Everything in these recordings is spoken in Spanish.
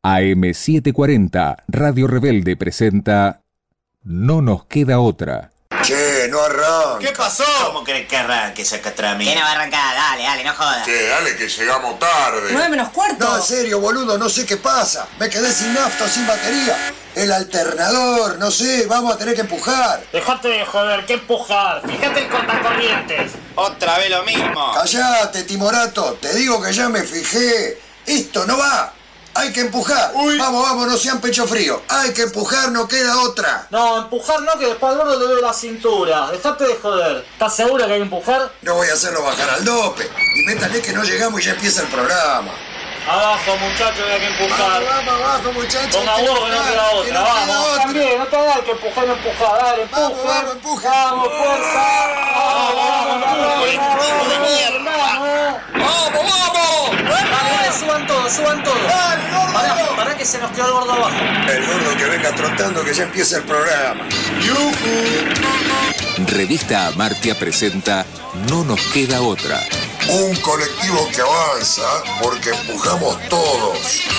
AM740, Radio Rebelde presenta No nos queda otra. Che, no arranca. ¿Qué pasó? ¿Cómo crees que arranque esa catramia? ¿Quién no va a arrancar? Dale, no jodas. Che, dale que llegamos tarde. 9:45. No, en serio, boludo, no sé qué pasa. Me quedé sin nafta, sin batería. El alternador, no sé, vamos a tener que empujar. Dejate de joder, ¿qué empujar? Fíjate el cortacorrientes. Otra vez lo mismo. Callate, Timorato, te digo que ya me fijé. Esto no va. Hay que empujar. Uy. Vamos, no sean pecho frío. Hay que empujar, no queda otra. No, empujar no, que después al gordo le veo la cintura. Dejate de joder. ¿Estás seguro que hay que empujar? No voy a hacerlo bajar al dope. Y métale que no llegamos y ya empieza el programa. Abajo, muchachos, hay que empujar. Vamos, abajo, muchachos. Ponga huevo que no queda otra, vamos. También, no te hagas que empujar, dale, empuja. Vamos, empuja. Vamos, fuerza. Vamos, Colectivo de mierda. ¡Vamos! Dale, suban todos. Dale, gordo. Pará que se nos quedó el gordo abajo. El gordo que venga trotando que ya empieza el programa. Revista Amartya presenta No nos queda otra. Un colectivo que avanza porque empujamos todos.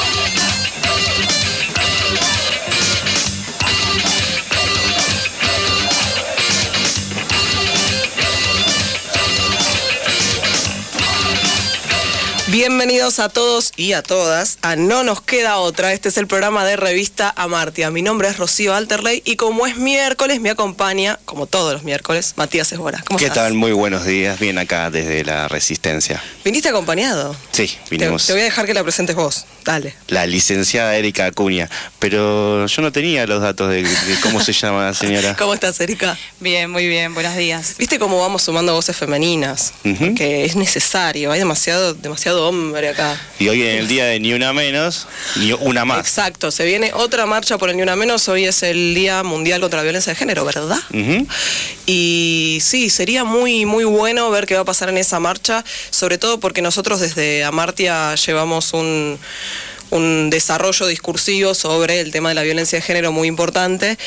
Bienvenidos a todos y a todas a No nos queda otra. Este es el programa de Revista Amartya. Mi nombre es Rocío Alterley y como es miércoles me acompaña, como todos los miércoles, Matías Esbora. ¿Cómo ¿Qué estás? tal? Muy buenos días. Bien acá desde la Resistencia. ¿Viniste acompañado? Sí, vinimos. Te voy a dejar que la presentes vos. Dale. La licenciada Erika Acuña. Pero yo no tenía los datos de cómo se llama la señora. ¿Cómo estás, Erika? Bien, muy bien, buenos días. ¿Viste cómo vamos sumando voces femeninas? Ujú. Que es necesario, hay demasiado hombre acá. Y hoy en el día de Ni Una Menos, Ni Una Más. Exacto, se viene otra marcha por el Ni Una Menos. Hoy es el Día Mundial contra la Violencia de Género, ¿verdad? Ujú. Y sí, sería muy bueno ver qué va a pasar en esa marcha, sobre todo porque nosotros desde Amartya llevamos un desarrollo discursivo sobre el tema de la violencia de género muy importante,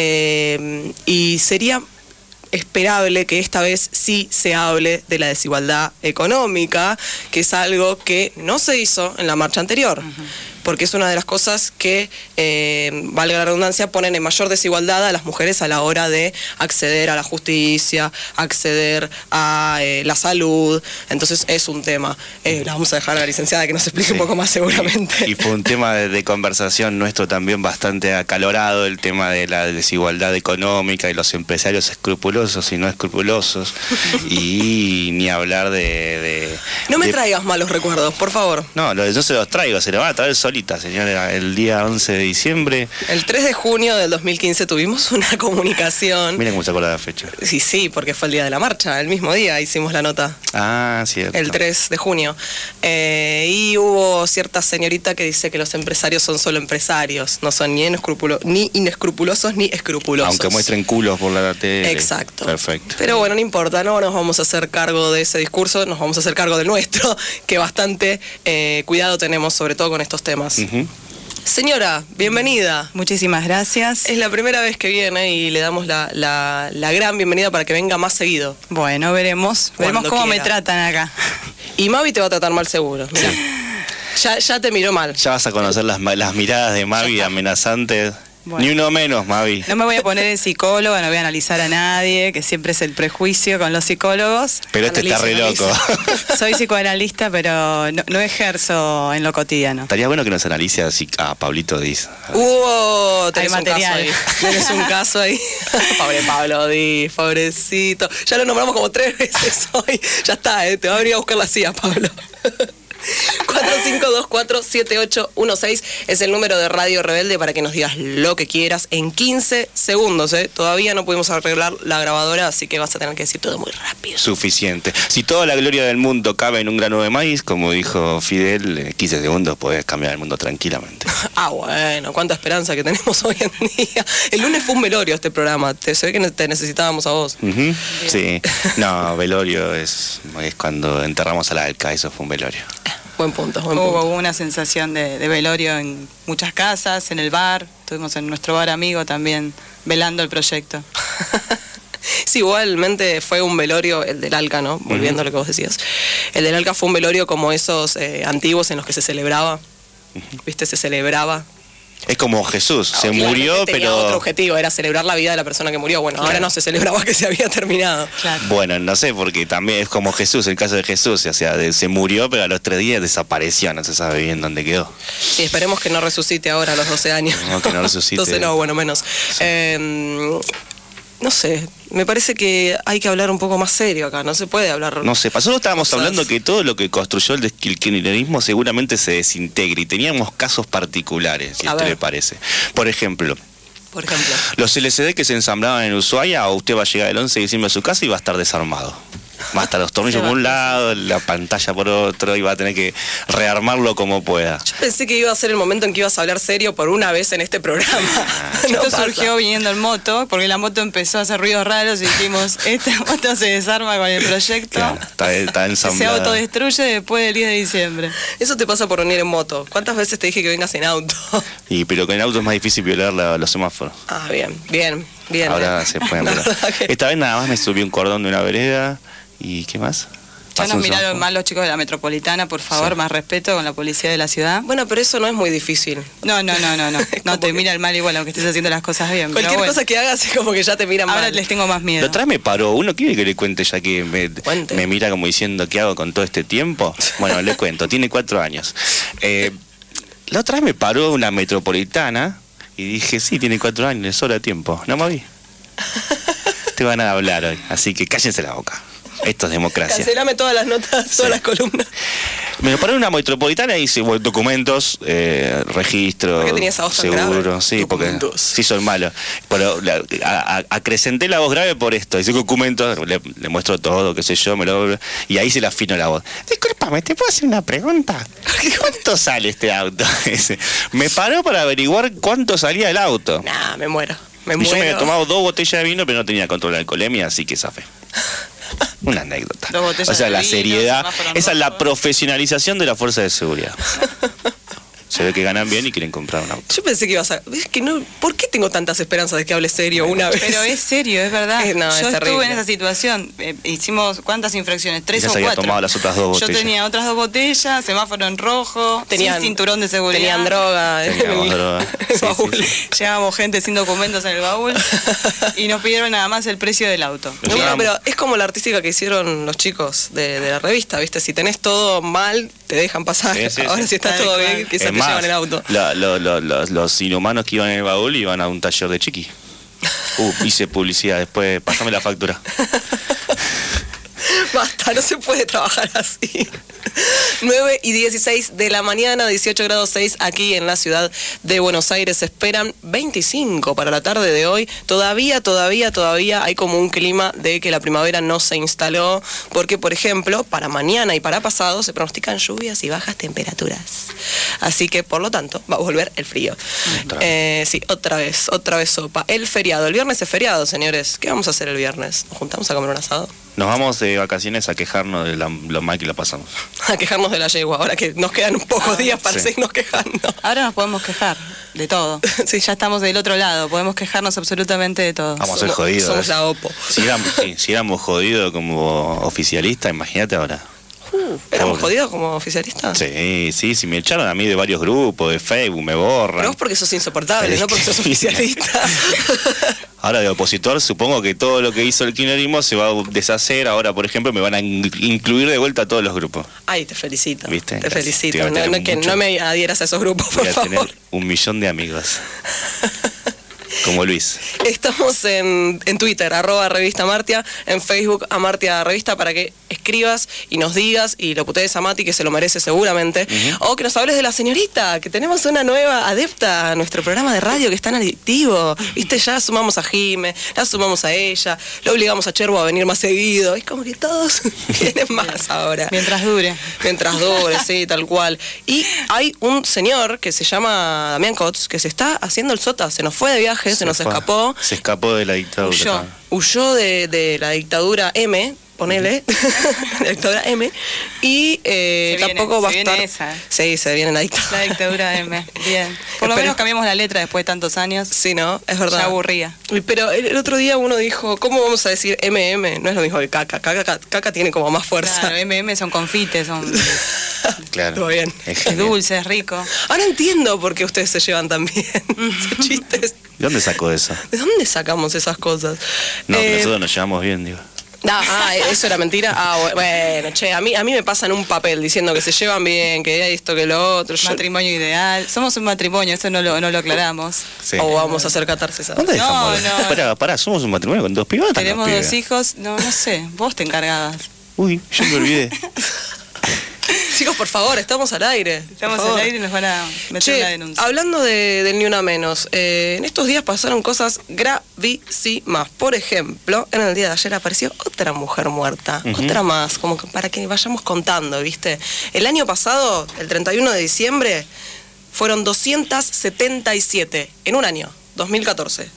y sería esperable que esta vez sí se hable de la desigualdad económica, que es algo que no se hizo en la marcha anterior. Porque es una de las cosas que, valga la redundancia, ponen en mayor desigualdad a las mujeres a la hora de acceder a la justicia, acceder a la salud. Entonces es un tema. La vamos a dejar a la licenciada que nos explique un poco más seguramente. Y fue un tema de conversación nuestro también bastante acalorado, el tema de la desigualdad económica y los empresarios escrupulosos y no escrupulosos. Y ni hablar de No me traigas malos recuerdos, por favor. No, yo se los traigo, se los van a traer solita, señora. El día 11 de diciembre. El 3 de junio del 2015 tuvimos una comunicación. Miren cómo se acuerda de la fecha. Sí, porque fue el día de la marcha, el mismo día hicimos la nota. Ah, cierto. El 3 de junio. Y hubo cierta señorita que dice que los empresarios son solo empresarios, no son ni inescrupulosos ni escrupulosos. Aunque muestren culos por la tele. Exacto. Perfecto. Pero bueno, no importa, no nos vamos a hacer cargo de ese discurso, nos vamos a hacer cargo del nuestro, que bastante cuidado tenemos, sobre todo con estos temas. Ujú. Señora, bienvenida. Muchísimas gracias. Es la primera vez que viene y le damos la gran bienvenida para que venga más seguido. Bueno, veremos Cuando cómo me quiera. tratan acá. Y Mavi te va a tratar mal seguro. Mirá. Ya te miró mal. Ya vas a conocer las miradas de Mavi amenazantes. Bueno. Ni uno menos, Mavi. No me voy a poner en psicóloga, no voy a analizar a nadie, que siempre es el prejuicio con los psicólogos. Pero este está re Analiza. loco. Soy psicoanalista, pero no ejerzo en lo cotidiano. Estaría bueno que nos analice así a Pablito Diz. Tenés Hay un caso material. ahí. Tenés un caso ahí. Pobre Pablo Díaz, pobrecito. Ya lo nombramos como 3 veces hoy. Ya está, te va a venir a buscar la CIA, Pablo. 45247816 es el número de Radio Rebelde para que nos digas lo que quieras en 15 segundos. Todavía no pudimos arreglar la grabadora, así que vas a tener que decir todo muy rápido. Suficiente. Si toda la gloria del mundo cabe en un grano de maíz, como dijo Fidel, en 15 segundos podés cambiar el mundo tranquilamente. Bueno, cuánta esperanza que tenemos hoy en día. El lunes fue un velorio este programa. Se ve que te necesitábamos a vos. Ujú. Sí. No, velorio es cuando enterramos a la Alca, eso fue un velorio. Buen punto. Hubo una sensación de velorio en muchas casas, en el bar. Estuvimos en nuestro bar amigo también velando el proyecto. Sí, igualmente fue un velorio, el del Alca, ¿no? Volviendo a lo que vos decías. El del Alca fue un velorio como esos antiguos en los que se celebraba. ¿viste? Se celebraba. Es como Jesús, se Claramente murió, tenía pero... otro objetivo, era celebrar la vida de la persona que murió. Bueno, ahora no se celebraba que se había terminado. Claro. Bueno, no sé, porque también es como Jesús, el caso de Jesús, o sea, se murió, pero a los 3 días desapareció, no se sabe bien dónde quedó. Sí, esperemos que no resucite ahora a los 12 años. No, que no resucite. Entonces no, bueno, menos. No sé, me parece que hay que hablar un poco más serio acá, no se puede hablar... No sé, nosotros estábamos cosas. hablando que todo lo que construyó el kirchnerismo seguramente se desintegre y teníamos casos particulares, si A a usted ver. le parece. Por ejemplo, Por ejemplo. los LCD que se ensamblaban en Ushuaia, o usted va a llegar el 11 de diciembre a su casa y va a estar desarmado. Va a estar los tornillos por un lado, la pantalla por otro, y va a tener que rearmarlo como pueda. Yo pensé que iba a ser el momento en que ibas a hablar serio por una vez en este programa. No Esto pasa. surgió viniendo en moto, porque la moto empezó a hacer ruidos raros y dijimos, esta moto se desarma con el proyecto. Claro, está Se ensamblada. autodestruye después del 10 de diciembre. Eso te pasa por venir en moto. ¿Cuántas veces te dije que vengas en auto? Pero con el auto es más difícil violar los semáforos. Ah, bien. Ahora se pueden La violar. verdad que- Esta vez nada más me subí un cordón de una vereda. ¿Y qué más? Ya Pasó nos un miraron zafo. mal los chicos de la metropolitana, por favor, Sí. más respeto con la policía de la ciudad. Bueno, pero eso no es muy difícil. No. No Como te que- miran mal igual, aunque estés haciendo las cosas bien. Cualquier pero bueno, cosa que hagas es como que ya te miran ahora mal. les tengo más miedo. La otra vez me paró. Uno quiere que le cuente ya que Cuente. me mira como diciendo qué hago con todo este tiempo. Bueno, le cuento. Tiene 4 años. La otra vez me paró una metropolitana y dije, sí, tiene 4 años, le sobra tiempo. No me vi. Te van a hablar hoy, así que cállense la boca. Esto es democracia. Cancelame todas las notas, todas las columnas. Me paró una metropolitana y hice documentos, registro, ¿Por qué tenías esa voz tan seguro, grave? sí, Documentos. porque sí soy malo. Pero acrecenté la voz grave por esto. Hice documentos, le muestro todo, qué sé yo, y ahí se le afino la voz. Discúlpame, ¿te puedo hacer una pregunta? ¿Cuánto sale este auto? Me paró para averiguar cuánto salía el auto. Nah, me muero. Y yo me había tomado 2 botellas de vino, pero no tenía control de alcoholemia, así que zafé. Una anécdota. 2 botellas O sea, de la vino, seriedad, semáforo en esa es la rojo. profesionalización de la fuerza de seguridad. Se ve que ganan bien y quieren comprar un auto. Yo pensé que ibas a... Es que no... ¿Por qué tengo tantas esperanzas de que hable serio una vez? Pero es serio, es verdad. No, es Yo estuve terrible. en esa situación. Hicimos, ¿cuántas infracciones? 3 Ya o se había 4. tomado las otras 2 Yo botellas. tenía otras 2 botellas, semáforo en rojo, sin cinturón de seguridad. Tenían droga. Teníamos droga. Sí, sí, baúl. sí. Llevábamos gente sin documentos en el baúl y nos pidieron nada más el precio del auto. No, bueno, pero es como la artística que hicieron los chicos de la revista, ¿viste? Si tenés todo mal, te dejan pasar. Sí, sí, Ahora sí. si está Tal todo cual. bien, quizás Es te más, llevan el auto. los inhumanos que iban en el baúl iban a un taller de chiqui. Hice publicidad, después pasame la factura. Basta, no se puede trabajar así. 9:16 de la mañana, 18 grados 6 aquí en la ciudad de Buenos Aires. Se esperan 25 para la tarde de hoy. Todavía hay como un clima de que la primavera no se instaló, porque, por ejemplo, para mañana y para pasado se pronostican lluvias y bajas temperaturas. Así que, por lo tanto, va a volver el frío. Sí, otra vez sopa. El feriado. El viernes es feriado, señores. ¿Qué vamos a hacer el viernes? ¿Nos juntamos a comer un asado? Nos vamos de vacaciones a quejarnos de lo mal que la pasamos. A quejarnos de la yegua, ahora que nos quedan un pocos días para sí. seguirnos quejando. Ahora nos podemos quejar de todo. Sí. Ya estamos del otro lado, podemos quejarnos absolutamente de todo. Vamos a ser jodidos. Somos la OPO. Si éramos jodidos como oficialistas, imagínate ahora. ¿Éramos Pobre. jodidos como oficialistas? Sí, me echaron a mí de varios grupos, de Facebook, me borran. Pero vos porque sos insoportable, no porque sos oficialista. Ahora de opositor, supongo que todo lo que hizo el kirchnerismo se va a deshacer. Ahora, por ejemplo, me van a incluir de vuelta a todos los grupos. Ay, te felicito. ¿Viste? Te Gracias. felicito. Te voy a No, tener que mucho. no me adhieras a esos grupos, por Voy a favor. tener 1 millón de amigos. Como Luis. Estamos en Twitter, @Revista Amartya, en Facebook Amartya Revista, para que escribas y nos digas y lo putees a Mati, que se lo merece seguramente, o que nos hables de la señorita, que tenemos una nueva adepta a nuestro programa de radio que es tan adictivo. Viste, ya sumamos a Jime, la sumamos a ella, lo obligamos a Cherbo a venir más seguido. Es como que todos quieren más ahora. Mientras dure. Mientras dure, sí, tal cual. Y hay un señor que se llama Damián Kotz, que se está haciendo el sota, se nos fue de viaje, se nos fue. escapó, Se escapó de la dictadura. huyó de la dictadura M, ponele, la dictadura M, y tampoco va a estar... Esa. Sí, se viene la dictadura. La dictadura M. Bien. Por lo Pero- menos cambiamos la letra después de tantos años. Sí, ¿no? Es verdad. Ya aburría. Pero el otro día uno dijo, ¿cómo vamos a decir MM? No es lo mismo que caca. Caca tiene como más fuerza. Claro, MM son confites, son Claro. Todo bien. Es Es genial. dulce, es rico. Ahora entiendo por qué ustedes se llevan tan bien. Esos chistes. ¿De dónde sacó eso? ¿De dónde sacamos esas cosas? No, que nosotros nos llevamos bien, digo. ¿Eso era mentira? Bueno, che, a mí me pasan un papel diciendo que se llevan bien, que hay esto, que lo otro. Matrimonio ideal. Somos un matrimonio, eso no lo aclaramos. Sí. O vamos a hacer catarsis ahora. ¿Dónde dejamos? No. Pará, somos un matrimonio con 2 pibas. Tenemos 2 hijos. No sé, vos te encargabas. Uy, yo me olvidé. Chicos, por favor, estamos al aire. Estamos Por favor. al aire y nos van a meter Che, una denuncia. hablando del Ni Una Menos, en estos días pasaron cosas gravísimas. Por ejemplo, en el día de ayer apareció otra mujer muerta, otra más, como que para que vayamos contando, ¿viste? El año pasado, el 31 de diciembre, fueron 277 en un año. 2014,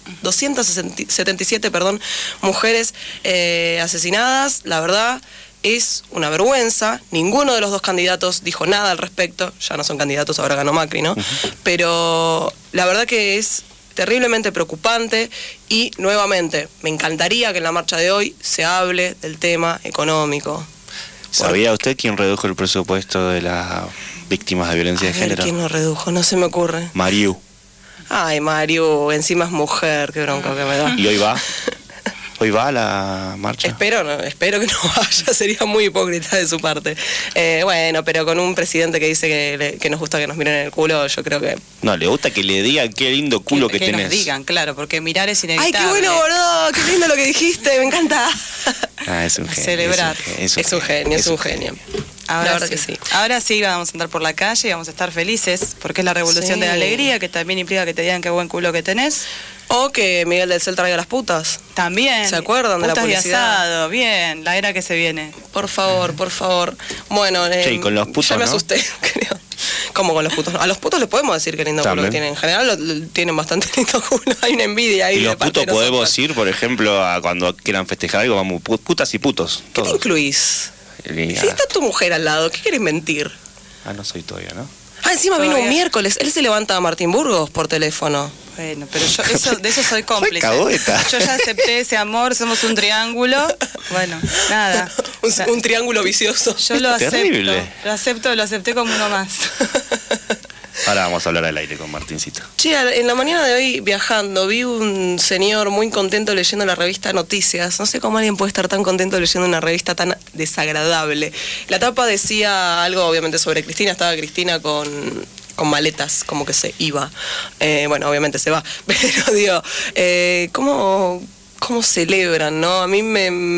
277, mujeres asesinadas. La verdad es una vergüenza. Ninguno de los 2 candidatos dijo nada al respecto. Ya no son candidatos, ahora ganó Macri, ¿no? Pero la verdad que es terriblemente preocupante y nuevamente me encantaría que en la marcha de hoy se hable del tema económico. ¿Sabía usted quién redujo el presupuesto de las víctimas de violencia de género? ¿Quién lo redujo? No se me ocurre. Mariu. Ay, Mario, encima es mujer, qué bronca que me da. ¿Y hoy va? ¿Hoy va a la marcha? Espero que no vaya, sería muy hipócrita de su parte. Bueno, pero con un presidente que dice que nos gusta que nos miren en el culo, yo creo que... No, le gusta que le digan qué lindo culo que tenés. nos digan, claro, porque mirar es ¡Ay, inevitable. qué bueno, boludo! ¡Qué lindo lo que dijiste! ¡Me encanta! Ah, es un genio. Celebrar. Es un genio. Ahora La verdad sí. que sí. Ahora sí vamos a andar por la calle y vamos a estar felices, porque es la revolución Sí. de la alegría, que también implica que te digan qué buen culo que tenés. O que Miguel del Cel traiga las putas. También. ¿Se acuerdan de la Putas y publicidad? asado, bien, la era que se viene. Por favor, por favor. Bueno, Che, y con los putos, ya me ¿no? asusté, creo. ¿Cómo con los putos? A los putos les podemos decir qué lindo culo que También. tienen. En general tienen bastante lindo culo. Hay una envidia ahí. Y los de parte putos de podemos nosotros. ir, por ejemplo, a cuando quieran festejar algo, vamos, putas y putos. ¿Qué te Todos. incluís? Y- Si está tu mujer al lado, ¿qué querés mentir? no soy todavía, ¿no? Encima vino Todavía. un miércoles. Él se levanta a Martín Burgos por teléfono. Bueno, pero yo de eso soy cómplice. cagüeta. Yo ya acepté ese amor, somos un triángulo. Bueno, nada. O sea, Un triángulo vicioso. yo lo acepto. Terrible. Lo acepté como uno más. Ahora vamos a hablar al aire con Martincito. Che, en la mañana de hoy viajando vi un señor muy contento leyendo la revista Noticias. No sé cómo alguien puede estar tan contento leyendo una revista tan desagradable. La tapa decía algo obviamente sobre Cristina. Estaba Cristina con maletas, como que se iba. Bueno, obviamente se va. Pero digo, ¿cómo celebran, no? A mí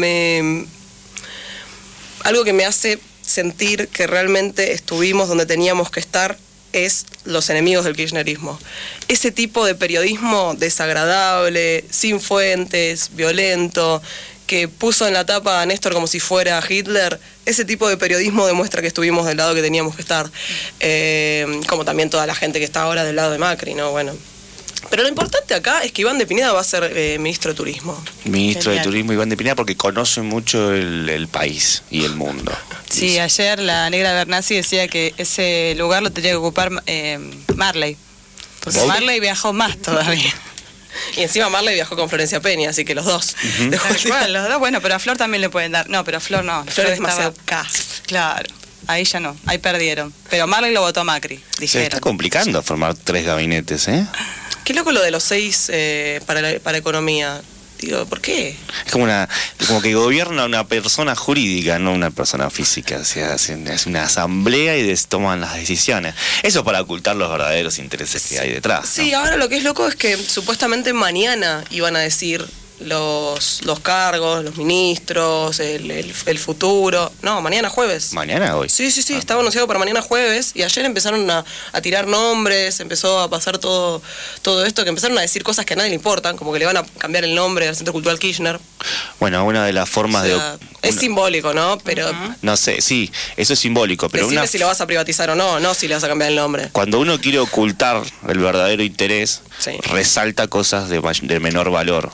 algo que me hace sentir que realmente estuvimos donde teníamos que estar es los enemigos del kirchnerismo. Ese tipo de periodismo desagradable, sin fuentes, violento, que puso en la tapa a Néstor como si fuera Hitler, ese tipo de periodismo demuestra que estuvimos del lado que teníamos que estar. Como también toda la gente que está ahora del lado de Macri, ¿no? Bueno. Pero lo importante acá es que Iván de Pineda va a ser ministro de Turismo. Ministro Genial. de Turismo Iván de Pineda, porque conoce mucho el país y el mundo. Sí, Dice. ayer la negra Bernasi decía que ese lugar lo tenía que ocupar Marley. Porque ¿Vos? Marley viajó más todavía. Y encima Marley viajó con Florencia Peña, así que los dos. De Tal cual, los dos, bueno, pero a Flor también le pueden dar. No, pero a Flor no. Flor es estaba- demasiado cast. Claro, ahí ya no, ahí perdieron. Pero Marley lo votó a Macri, Se está dijeron. complicando formar 3 gabinetes, ¿eh? Qué loco lo de los 6 para economía. Digo, ¿por qué? Es como que gobierna una persona jurídica, no una persona física. O sea, es una asamblea y toman las decisiones. Eso para ocultar los verdaderos intereses que hay detrás. Sí, ¿no? ahora lo que es loco es que supuestamente mañana iban a decir los cargos, los ministros, el futuro. No, mañana jueves. ¿Mañana o hoy? Sí, estaba anunciado para mañana jueves y ayer empezaron a tirar nombres, empezó a pasar todo esto, que empezaron a decir cosas que a nadie le importan, como que le van a cambiar el nombre al Centro Cultural Kirchner. Bueno, una de las formas O sea, es simbólico, ¿no? Pero No sé, sí, eso es simbólico, pero decime si lo vas a privatizar o no, no si le vas a cambiar el nombre. cuando uno quiere ocultar el verdadero interés, Sí. resalta cosas de menor valor.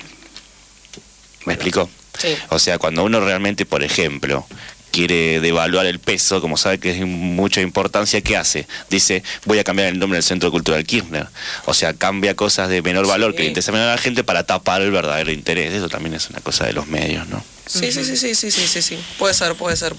¿Me explico? Sí. O sea, cuando uno realmente, por ejemplo, quiere devaluar el peso, como sabe que es de mucha importancia, ¿qué hace? Dice, voy a cambiar el nombre del Centro Cultural Kirchner. O sea, cambia cosas de menor valor que le interesan a la gente para tapar el verdadero interés. Eso también es una cosa de los medios, ¿no? Sí. Puede ser.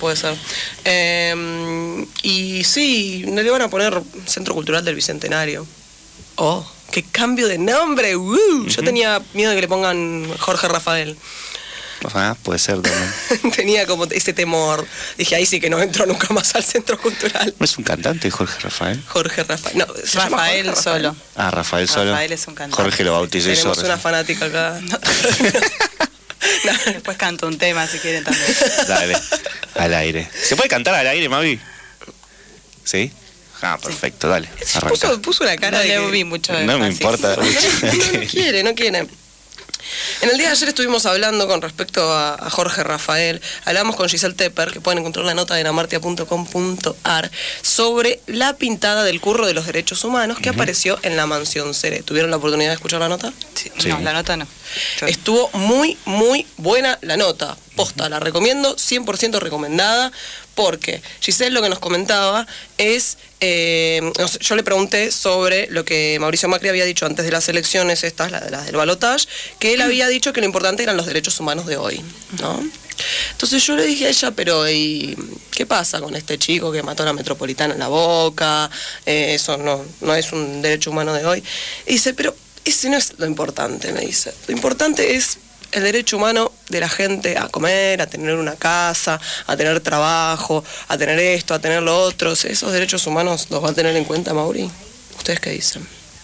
Y sí, no le van a poner Centro Cultural del Bicentenario. ¡Oh! ¡Qué cambio de nombre! Yo tenía miedo de que le pongan Jorge Rafael. Puede ser también. Tenía como ese temor. Dije, ahí sí que no entro nunca más al Centro Cultural. ¿No es un cantante, Jorge Rafael? Jorge Rafael. No, Rafael solo. Rafael solo. Rafael es un cantante. Jorge lo bauticé yo. Tenemos una fanática acá. No. Después canto un tema si quieren también. Dale, al aire. ¿Se puede cantar al aire, Mavi? ¿Sí? Perfecto, dale. Puso una cara no de le que... vi mucho. No me importa mucho. No quiere. En el día de ayer estuvimos hablando con respecto a Jorge Rafael. Hablamos con Giselle Tepper, que pueden encontrar la nota en amartia.com.ar, sobre la pintada del curro de los derechos humanos que apareció en la Mansión Cere. ¿Tuvieron la oportunidad de escuchar la nota? Sí. No, la nota no. Estuvo muy, muy buena la nota. Posta, la recomiendo, 100% recomendada, porque Giselle lo que nos comentaba es, yo le pregunté sobre lo que Mauricio Macri había dicho antes de las elecciones, las del balotaje, que él había dicho que lo importante eran los derechos humanos de hoy, ¿no? Entonces yo le dije a ella, pero ¿y qué pasa con este chico que mató a la Metropolitana en La Boca? Eso no es un derecho humano de hoy. Y dice, pero ese no es lo importante, me dice. Lo importante es el derecho humano de la gente a comer, a tener una casa, a tener trabajo, a tener esto, a tener lo otro. ¿Esos derechos humanos los va a tener en cuenta, Mauri? ¿Ustedes qué dicen?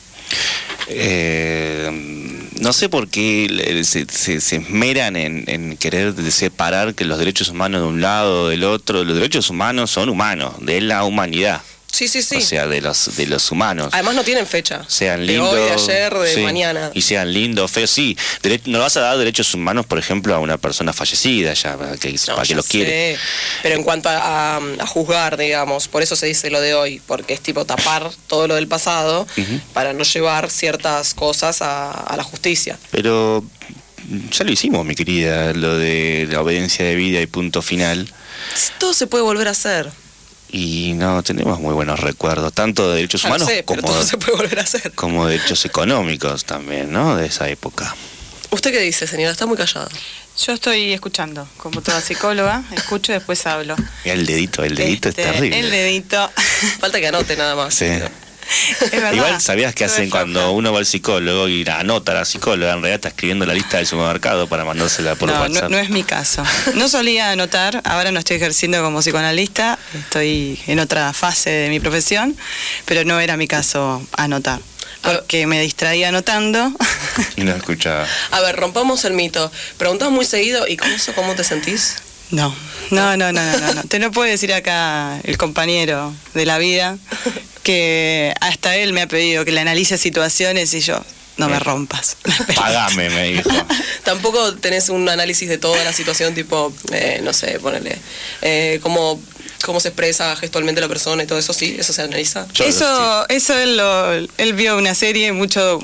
No sé por qué se esmeran en querer separar que los derechos humanos de un lado o del otro. Los derechos humanos son humanos, de la humanidad. Sí. O sea, de los humanos. Además no tienen fecha. Sean lindos. De hoy, de ayer, de mañana. Y sean lindos, feos, sí. No vas a dar derechos humanos, por ejemplo, a una persona fallecida, ya, para que los quiere. Pero en cuanto a juzgar, digamos, por eso se dice lo de hoy, porque es tipo tapar todo lo del pasado para no llevar ciertas cosas a la justicia. Pero ya lo hicimos, mi querida, lo de la obediencia de vida y punto final. Todo se puede volver a hacer. Y no tenemos muy buenos recuerdos, tanto de derechos humanos pero todo se puede volver a hacer. Como derechos económicos también, ¿no? De esa época. ¿Usted qué dice, señora? Está muy callada. Yo estoy escuchando, como toda psicóloga, escucho y después hablo. El dedito es terrible. El dedito. Falta que anote nada más. Sí. Igual sabías que hacen cuando uno va al psicólogo y anota a la psicóloga, en realidad está escribiendo la lista del supermercado para mandársela por WhatsApp. No es mi caso. No solía anotar, ahora no estoy ejerciendo como psicoanalista, estoy en otra fase de mi profesión, pero no era mi caso anotar, porque me distraía anotando. Y no escuchaba. A ver, rompamos el mito. Preguntás muy seguido, ¿y cómo te sentís? No. Te lo puede decir acá el compañero de la vida, que hasta él me ha pedido que le analice situaciones y yo, no me rompas. Pagame, me dijo. Tampoco tenés un análisis de toda la situación, tipo, no sé, ponele, cómo se expresa gestualmente la persona y todo eso, sí, eso se analiza. Eso él vio una serie mucho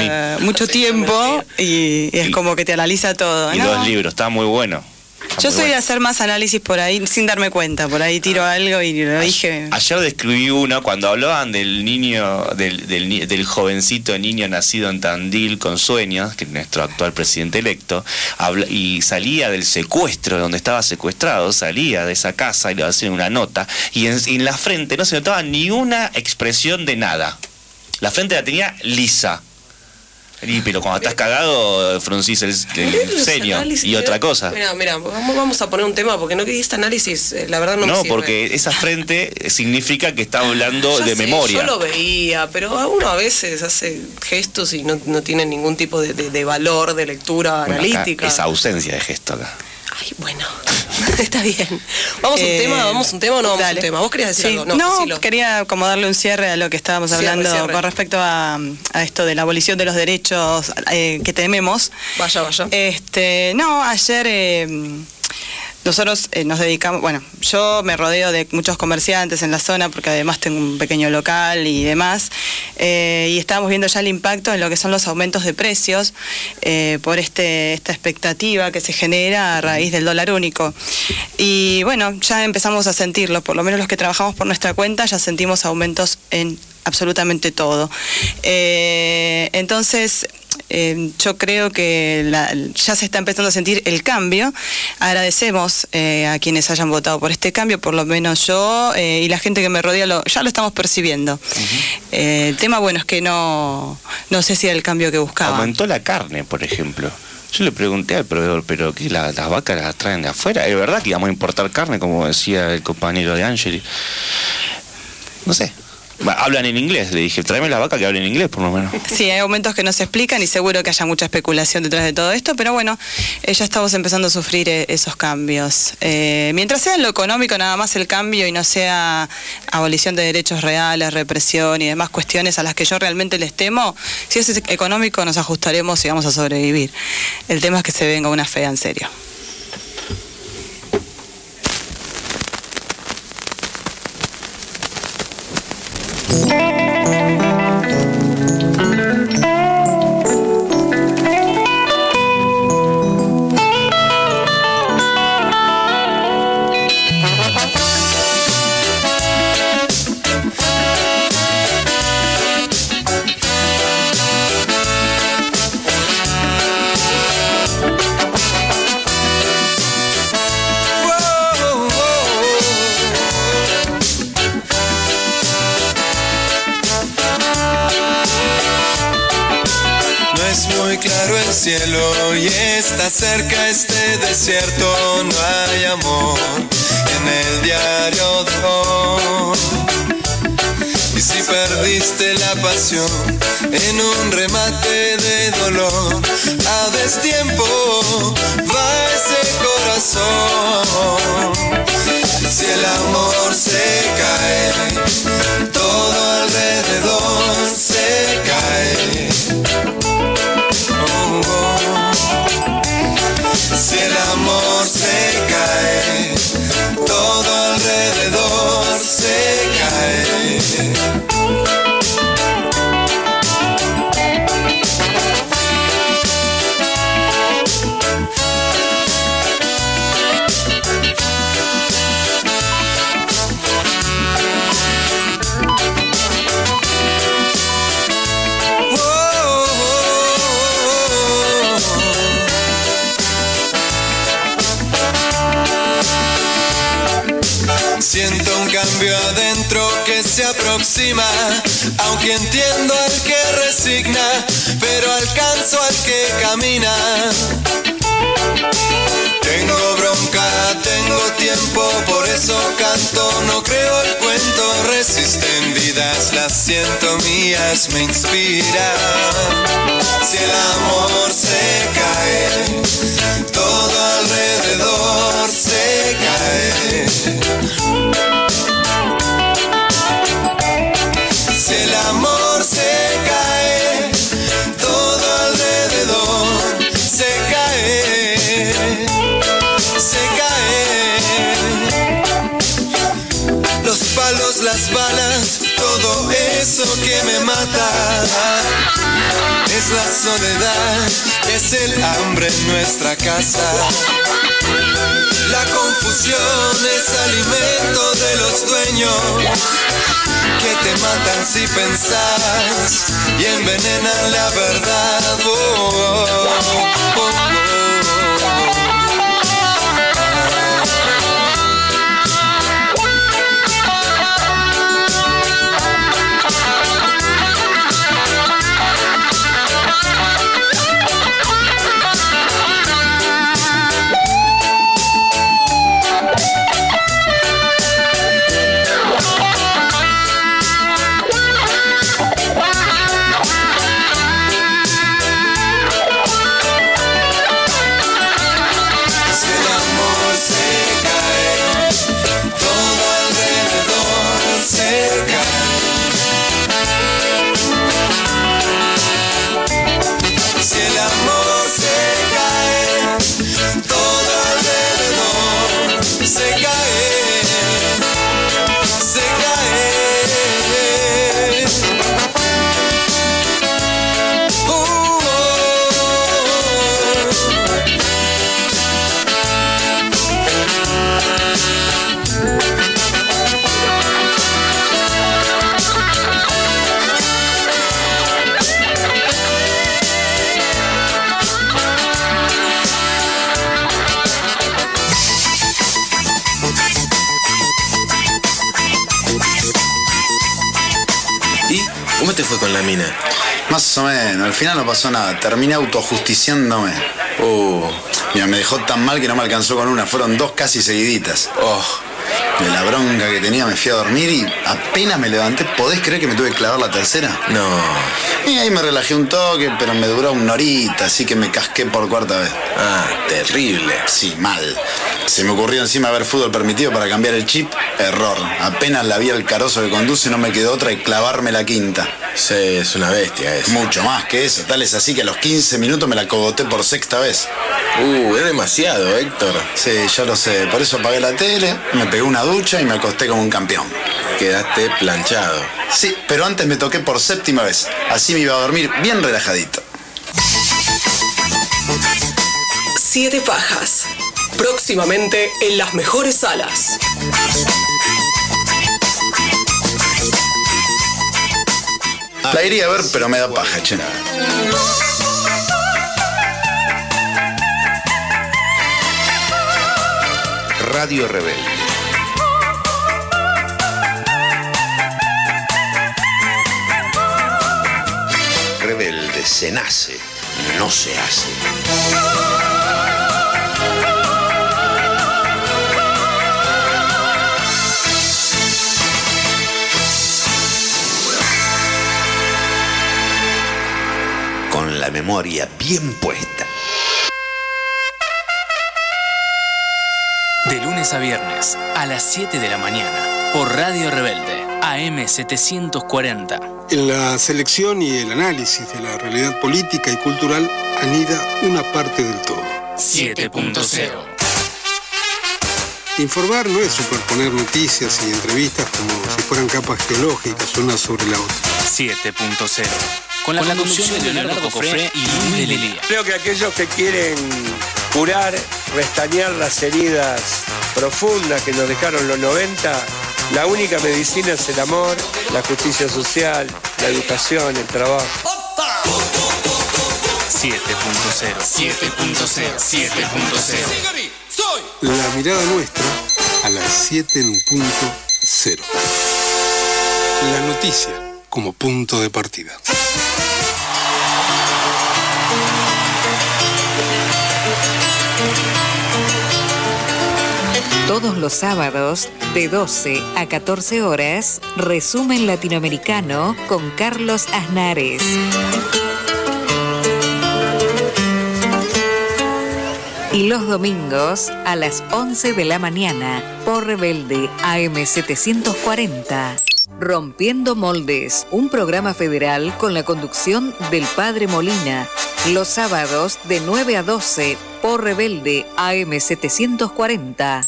tiempo y es como que te analiza todo, y ¿no? 2 libros, está muy bueno. Yo soy de hacer más análisis por ahí sin darme cuenta, por ahí tiro algo y lo dije. Ayer describí uno cuando hablaban del niño, del jovencito niño nacido en Tandil con sueños, que es nuestro actual presidente electo, y salía del secuestro, donde estaba secuestrado, salía de esa casa y le hacían una nota, y en la frente no se notaba ni una expresión de nada. La frente la tenía lisa. Pero cuando estás cagado, fruncís el ceño y otra cosa. Mira, vamos a poner un tema, porque no que este análisis, la verdad no me sirve. No, porque esa frente significa que está hablando de memoria. Yo lo veía, pero uno a veces hace gestos y no tiene ningún tipo de valor de lectura analítica. Esa ausencia de gesto acá. Ay, bueno, está bien. ¿Vamos a un tema o no vamos a un tema? ¿Vos querías decir algo? No, quería como darle un cierre a lo que estábamos hablando con respecto a esto de la abolición de los derechos que tememos. Vaya. Ayer nosotros nos dedicamos, yo me rodeo de muchos comerciantes en la zona porque además tengo un pequeño local y demás, y estábamos viendo ya el impacto en lo que son los aumentos de precios por esta expectativa que se genera a raíz del dólar único. Y ya empezamos a sentirlo, por lo menos los que trabajamos por nuestra cuenta ya sentimos aumentos en absolutamente todo. Entonces, yo creo que ya se está empezando a sentir el cambio. Agradecemos a quienes hayan votado por este cambio, por lo menos yo y la gente que me rodea ya lo estamos percibiendo. El tema, bueno, es que no sé si era el cambio que buscaba. Aumentó la carne, por ejemplo. Yo le pregunté al proveedor, ¿pero qué? ¿Las vacas las traen de afuera? ¿Es verdad que íbamos a importar carne, como decía el compañero de Angeli? No sé. Hablan en inglés, le dije, tráeme la vaca que hablen en inglés, por lo menos. Sí, hay aumentos que no se explican y seguro que haya mucha especulación detrás de todo esto, pero bueno, ya estamos empezando a sufrir esos cambios. Mientras sea en lo económico nada más el cambio y no sea abolición de derechos reales, represión y demás cuestiones a las que yo realmente les temo, si es económico nos ajustaremos y vamos a sobrevivir. El tema es que se venga una fea en serio. Cielo y está cerca este desierto, no hay amor en el diario de hoy. Y si perdiste la pasión en un remate de dolor, a destiempo va ese corazón. Si el amor se cae, todo alrededor se cae. Si el amor se cae, todo alrededor se cae. Siento un cambio adentro que se aproxima, aunque entiendo al que resigna, pero alcanzo al que camina. Tengo bronca, tengo tiempo, por eso canto, no creo el cuento. Resisten vidas, las siento mías, me inspira. Si el amor se cae, todo alrededor se cae. Si el amor se cae, todo alrededor se cae, se cae. Los palos, las balas, todo eso que me mata, es la soledad, es el hambre en nuestra casa. La confusión es alimento de los dueños que te matan si pensás y envenenan la verdad. con la mina? Más o menos, al final no pasó nada. Terminé autojusticiándome. Mira, me dejó tan mal que no me alcanzó con una. Fueron 2 casi seguiditas. De la bronca que tenía me fui a dormir y apenas me levanté. ¿Podés creer que me tuve que clavar la tercera? No. Y ahí me relajé un toque, pero me duró 1 horita, así que me casqué por 4ª vez. Terrible. Sí, mal. Se me ocurrió encima ver fútbol permitido para cambiar el chip. Error. Apenas la vi al carozo que conduce, no me quedó otra que clavarme la 5ª. Sí, es una bestia eso. Mucho más que eso. Tal es así que a los 15 minutos me la cogoté por 6ª vez. Es demasiado, Héctor. Sí, ya lo sé. Por eso apagué la tele, me pegué una ducha y me acosté como un campeón. Quedaste planchado. Sí, pero antes me toqué por 7ª vez. Así me iba a dormir bien relajadito. 7 pajas. Próximamente en las mejores salas. La iría a ver, pero me da paja, che. Radio Rebelde. Rebelde se nace, no se hace. Con la memoria bien puesta. De lunes a viernes, a las 7 de la mañana, por Radio Rebelde, AM 740. En la selección y el análisis de la realidad política y cultural anida una parte del todo. 7.0. Informar no es superponer noticias y entrevistas como si fueran capas geológicas una sobre la otra. 7.0. Con la conducción de Leonardo Cofré y Luis de Lelía. Creo que aquellos que quieren curar, restañar las heridas profundas que nos dejaron los 90, la única medicina es el amor, la justicia social, la educación, el trabajo. 7.0. 7.0. 7.0. La mirada nuestra a las 7.0. La noticia como punto de partida. Todos los sábados, de 12 a 14 horas, Resumen Latinoamericano con Carlos Aznares. Y los domingos, a las 11 de la mañana, por Rebelde AM 740. Rompiendo Moldes, un programa federal con la conducción del Padre Molina. Los sábados, de 9 a 12, por Rebelde AM 740.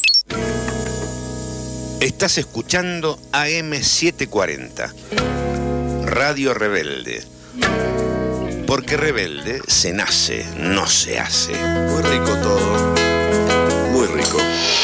Estás escuchando AM740, Radio Rebelde. Porque rebelde se nace, no se hace. Muy rico todo. Muy rico.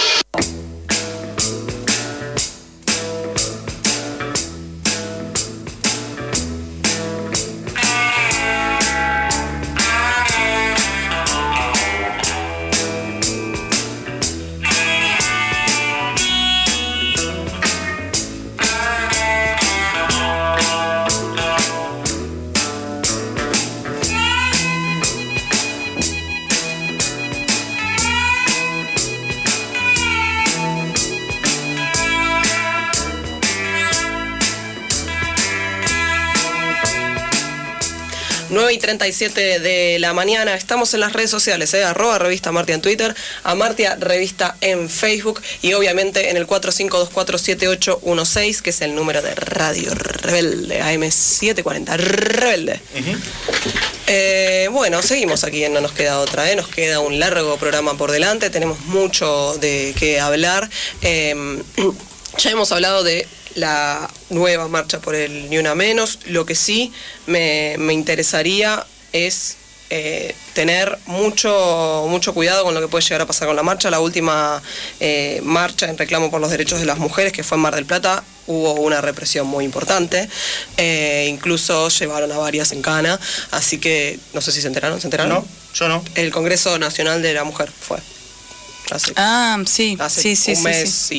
y 37 de la mañana. Estamos en las redes sociales, @Revista Amartya en Twitter, Amartya Revista en Facebook y obviamente en el 45247816, que es el número de Radio Rebelde, AM740 Rebelde. Bueno, seguimos aquí en No Nos Queda Otra, nos queda un largo programa por delante, tenemos mucho de qué hablar. Ya hemos hablado de la nueva marcha por el Ni Una Menos. Lo que sí me interesaría es tener mucho cuidado con lo que puede llegar a pasar con la marcha. La última marcha en reclamo por los derechos de las mujeres, que fue en Mar del Plata, hubo una represión muy importante, incluso llevaron a varias en cana, así que no sé si se enteraron. No, yo no. El Congreso Nacional de la Mujer fue hace sí, un mes y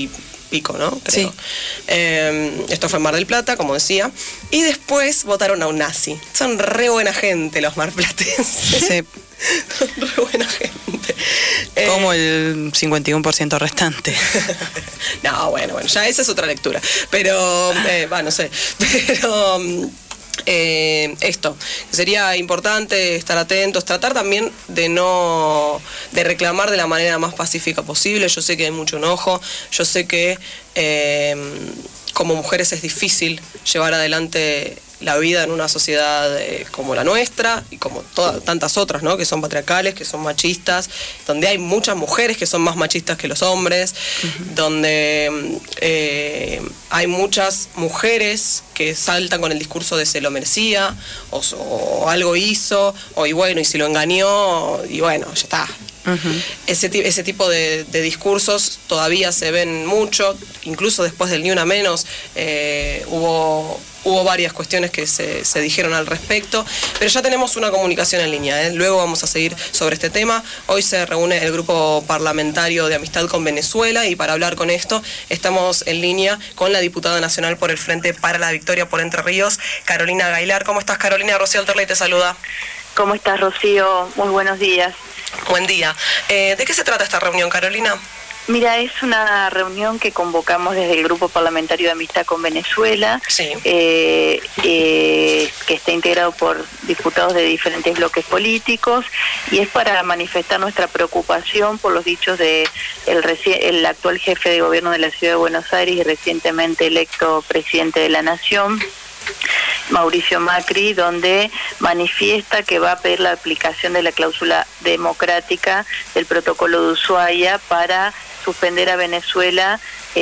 pico, ¿no? Creo. Sí. Esto fue en Mar del Plata, como decía. Y después votaron a un nazi. Son re buena gente los marplatenses. Sí. Re buena gente. Como el 51% restante. No, bueno, ya esa es otra lectura. Pero, no sé. Pero... esto, sería importante estar atentos, tratar también de reclamar de la manera más pacífica posible. Yo sé que hay mucho enojo, yo sé que como mujeres es difícil llevar adelante la vida en una sociedad como la nuestra y como tantas otras, ¿no? Que son patriarcales, que son machistas, donde hay muchas mujeres que son más machistas que los hombres, donde hay muchas mujeres que saltan con el discurso de se lo merecía o algo hizo, y si lo engañó, y bueno, ya está. Ese tipo de discursos todavía se ven mucho, incluso después del Ni Una Menos hubo varias cuestiones que se dijeron al respecto, pero ya tenemos una comunicación en línea, luego vamos a seguir sobre este tema. Hoy se reúne el grupo parlamentario de amistad con Venezuela y para hablar con esto estamos en línea con la diputada nacional por el Frente para la Victoria por Entre Ríos, Carolina Gailar. ¿Cómo estás, Carolina? Rocío Alterley te saluda. ¿Cómo estás, Rocío? Muy buenos días. Buen día. ¿De qué se trata esta reunión, Carolina? Mira, es una reunión que convocamos desde el Grupo Parlamentario de Amistad con Venezuela, sí. Que está integrado por diputados de diferentes bloques políticos, y es para manifestar nuestra preocupación por los dichos de el actual jefe de gobierno de la Ciudad de Buenos Aires y recientemente electo presidente de la Nación, Mauricio Macri, donde manifiesta que va a pedir la aplicación de la cláusula democrática del protocolo de Ushuaia para suspender a Venezuela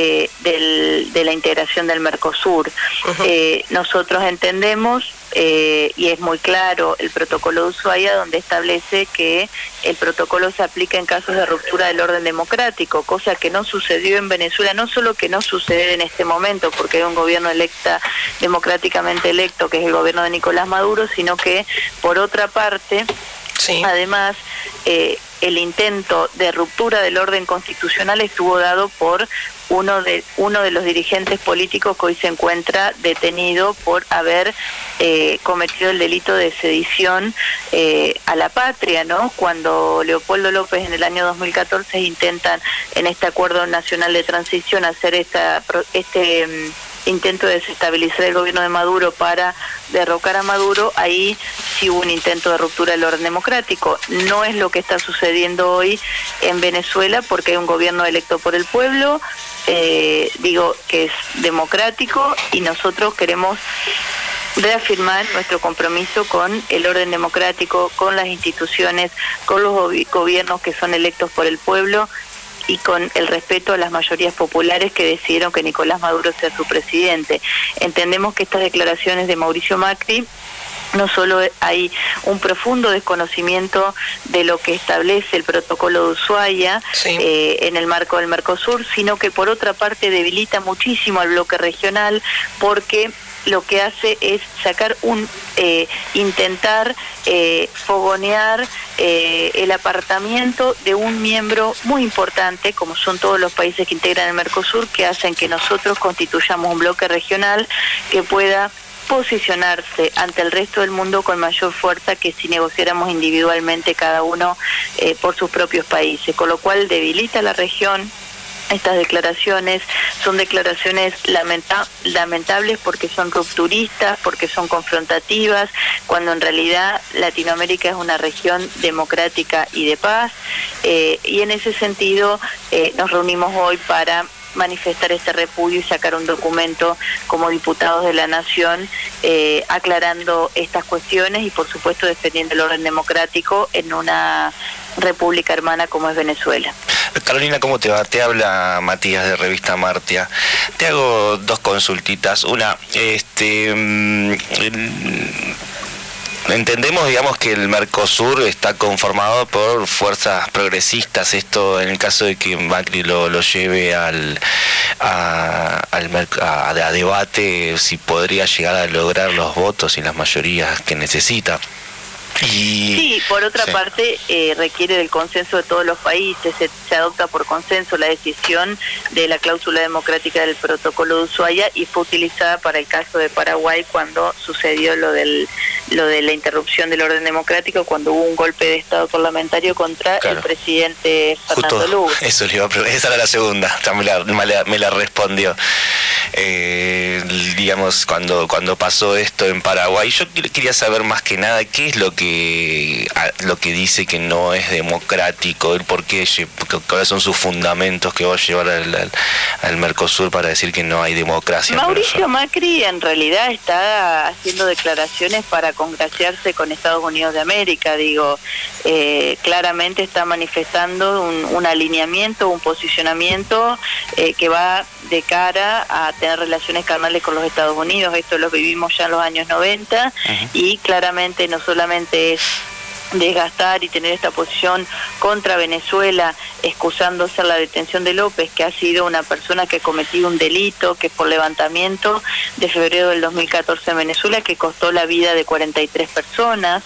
de la integración del Mercosur. Nosotros entendemos, y es muy claro el protocolo de Ushuaia, donde establece que el protocolo se aplica en casos de ruptura del orden democrático, cosa que no sucedió en Venezuela, no solo que no sucede en este momento, porque hay un gobierno democráticamente electo, que es el gobierno de Nicolás Maduro, sino que, por otra parte, sí. Además, el intento de ruptura del orden constitucional estuvo dado por uno de los dirigentes políticos que hoy se encuentra detenido por haber cometido el delito de sedición a la patria, ¿no? Cuando Leopoldo López en el año 2014 intentan en este acuerdo nacional de transición hacer este intento de desestabilizar el gobierno de Maduro para derrocar a Maduro, ahí sí hubo un intento de ruptura del orden democrático. No es lo que está sucediendo hoy en Venezuela, porque hay un gobierno electo por el pueblo, que es democrático, y nosotros queremos reafirmar nuestro compromiso con el orden democrático, con las instituciones, con los gobiernos que son electos por el pueblo, y con el respeto a las mayorías populares que decidieron que Nicolás Maduro sea su presidente. Entendemos que estas declaraciones de Mauricio Macri, no solo hay un profundo desconocimiento de lo que establece el protocolo de Ushuaia, sí. En el marco del Mercosur, sino que por otra parte debilita muchísimo al bloque regional, porque lo que hace es sacar intentar fogonear el apartamiento de un miembro muy importante, como son todos los países que integran el Mercosur, que hacen que nosotros constituyamos un bloque regional que pueda posicionarse ante el resto del mundo con mayor fuerza que si negociáramos individualmente cada uno por sus propios países, con lo cual debilita la región. Estas declaraciones son declaraciones lamentables porque son rupturistas, porque son confrontativas, cuando en realidad Latinoamérica es una región democrática y de paz, y en ese sentido nos reunimos hoy para manifestar este repudio y sacar un documento como diputados de la Nación aclarando estas cuestiones y por supuesto defendiendo el orden democrático en una república hermana como es Venezuela. Carolina, ¿cómo te va? Te habla Matías de Revista Martia. Te hago dos consultitas. Una, entendemos, digamos, que el Mercosur está conformado por fuerzas progresistas. Esto, en el caso de que Macri lo lleve a debate, si podría llegar a lograr los votos y las mayorías que necesita. Sí, por otra parte requiere del consenso de todos los países, se adopta por consenso la decisión de la cláusula democrática del protocolo de Ushuaia y fue utilizada para el caso de Paraguay cuando sucedió lo de la interrupción del orden democrático, cuando hubo un golpe de Estado parlamentario contra el presidente Fernando Lugo. Eso le iba a preguntar, esa era la segunda, ya me la respondió. Digamos, cuando pasó esto en Paraguay, yo quería saber más que nada qué es lo que dice que no es democrático, el por qué, cuáles son sus fundamentos que va a llevar al Mercosur para decir que no hay democracia. Mauricio Macri en realidad está haciendo declaraciones para congraciarse con Estados Unidos de América, claramente está manifestando un alineamiento, un posicionamiento que va de cara a tener relaciones carnales con los Estados Unidos. Esto lo vivimos ya en los años 90 y claramente no solamente es desgastar y tener esta posición contra Venezuela, excusándose la detención de López, que ha sido una persona que ha cometido un delito, que es por levantamiento de febrero del 2014 en Venezuela, que costó la vida de 43 personas.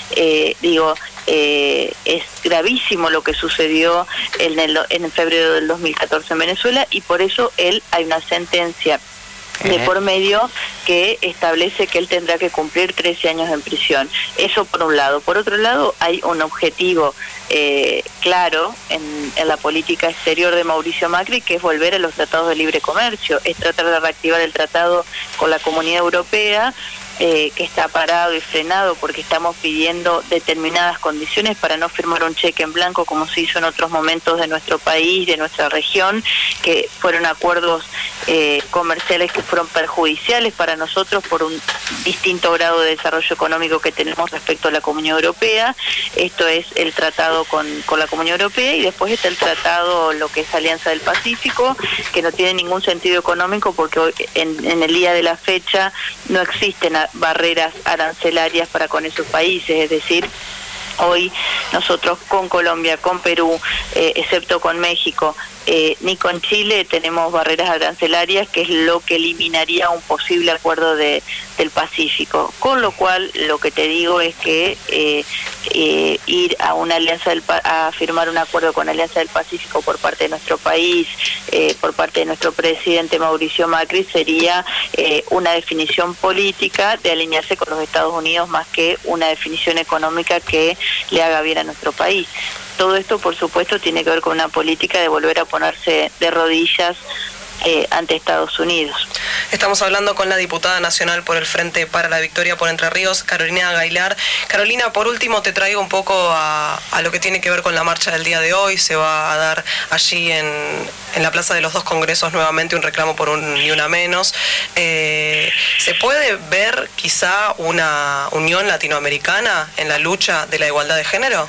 Es gravísimo lo que sucedió en febrero del 2014 en Venezuela y por eso hay una sentencia de por medio que establece que él tendrá que cumplir 13 años en prisión. Eso por un lado. Por otro lado, hay un objetivo claro en la política exterior de Mauricio Macri, que es volver a los tratados de libre comercio, es tratar de reactivar el tratado con la Comunidad Europea, que está parado y frenado porque estamos pidiendo determinadas condiciones para no firmar un cheque en blanco como se hizo en otros momentos de nuestro país, de nuestra región, que fueron acuerdos comerciales que fueron perjudiciales para nosotros por un distinto grado de desarrollo económico que tenemos respecto a la Comunidad Europea. Esto es el tratado con la Comunidad Europea y después está el tratado, lo que es Alianza del Pacífico, que no tiene ningún sentido económico porque hoy, en el día de la fecha no existen barreras arancelarias para con esos países, es decir, hoy nosotros con Colombia, con Perú, excepto con México, ni con Chile tenemos barreras arancelarias, que es lo que eliminaría un posible acuerdo del Pacífico. Con lo cual, lo que te digo es que ir a una alianza a firmar un acuerdo con Alianza del Pacífico por parte de nuestro país, por parte de nuestro presidente Mauricio Macri, sería una definición política de alinearse con los Estados Unidos más que una definición económica que le haga bien a nuestro país. Todo esto, por supuesto, tiene que ver con una política de volver a ponerse de rodillas ante Estados Unidos. Estamos hablando con la diputada nacional por el Frente para la Victoria por Entre Ríos, Carolina Gaylar. Carolina, por último te traigo un poco a lo que tiene que ver con la marcha del día de hoy. Se va a dar allí en la Plaza de los Dos Congresos nuevamente un reclamo por un Ni Una Menos. ¿Se puede ver quizá una unión latinoamericana en la lucha de la igualdad de género?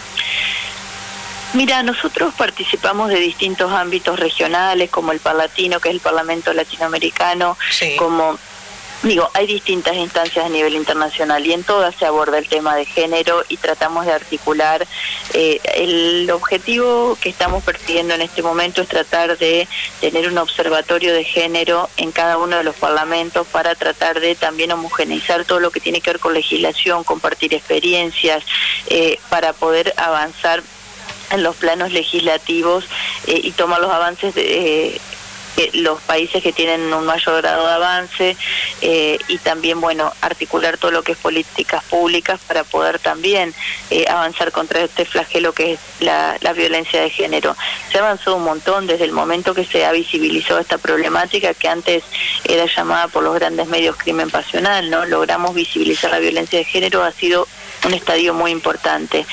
Mira, nosotros participamos de distintos ámbitos regionales, como el Parlatino, que es el Parlamento Latinoamericano, sí. Hay distintas instancias a nivel internacional y en todas se aborda el tema de género y tratamos de articular. El objetivo que estamos persiguiendo en este momento es tratar de tener un observatorio de género en cada uno de los parlamentos para tratar de también homogeneizar todo lo que tiene que ver con legislación, compartir experiencias, para poder avanzar en los planos legislativos y tomar los avances de los países que tienen un mayor grado de avance y también, articular todo lo que es políticas públicas para poder también avanzar contra este flagelo que es la violencia de género. Se ha avanzado un montón desde el momento que se ha visibilizado esta problemática que antes era llamada por los grandes medios crimen pasional, ¿no? Logramos visibilizar la violencia de género, ha sido un estadio muy importante.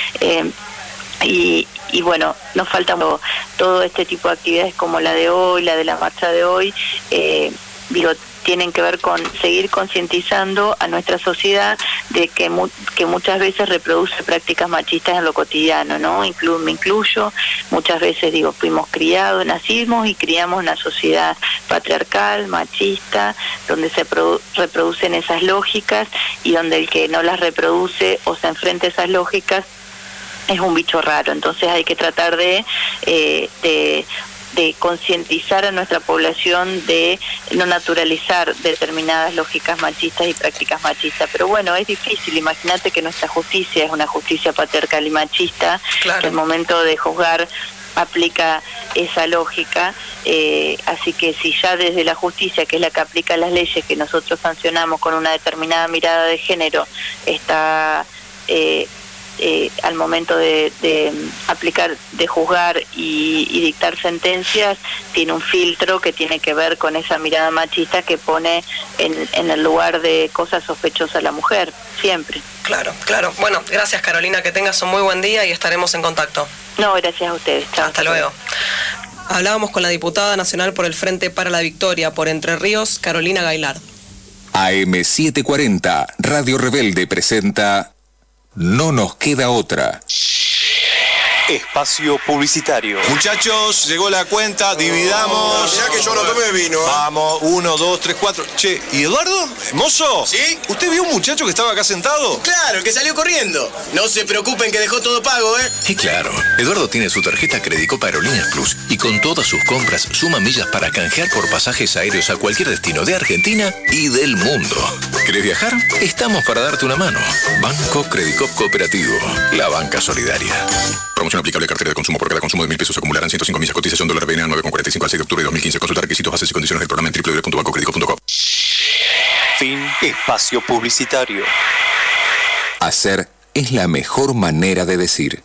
Y nos falta todo este tipo de actividades como la de hoy, la de la marcha de hoy, tienen que ver con seguir concientizando a nuestra sociedad de que muchas veces reproduce prácticas machistas en lo cotidiano, ¿no? Me incluyo, muchas veces fuimos criados, nacimos y criamos en una sociedad patriarcal, machista, donde se reproducen esas lógicas y donde el que no las reproduce o se enfrenta a esas lógicas es un bicho raro. Entonces hay que tratar de concientizar a nuestra población de no naturalizar determinadas lógicas machistas y prácticas machistas. Pero bueno, es difícil. Imagínate que nuestra justicia es una justicia patriarcal y machista, claro, que al momento de juzgar aplica esa lógica, así que si ya desde la justicia, que es la que aplica las leyes que nosotros sancionamos con una determinada mirada de género, está al momento de aplicar, de juzgar y dictar sentencias, tiene un filtro que tiene que ver con esa mirada machista que pone en el lugar de cosas sospechosas a la mujer, siempre. Claro, claro. Bueno, gracias Carolina, que tengas un muy buen día y estaremos en contacto. No, gracias a ustedes. Chao. Hasta luego. Hablábamos con la diputada nacional por el Frente para la Victoria por Entre Ríos, Carolina Gailard. AM740, Radio Rebelde presenta No nos queda otra. Espacio publicitario. Muchachos, llegó la cuenta, dividamos. Ya que yo no tomé vino. Vamos, 1, 2, 3, 4. Che, ¿y Eduardo? ¿Mozo? ¿Sí? ¿Usted vio un muchacho que estaba acá sentado? Claro, el que salió corriendo. No se preocupen que dejó todo pago, ¿eh? Y claro, Eduardo tiene su tarjeta Credicop Aerolíneas Plus y con todas sus compras suma millas para canjear por pasajes aéreos a cualquier destino de Argentina y del mundo. ¿Querés viajar? Estamos para darte una mano. Banco Credicop Cooperativo, la banca solidaria. Promoción aplicable a cartera de consumo. Por cada consumo de 1.000 pesos acumularán 105 millas. Cotización dólar BNA 9,45 al 6 de octubre de 2015. Consultar requisitos, bases y condiciones del programa en www.bancocredico.com. Fin. Espacio publicitario. Hacer es la mejor manera de decir.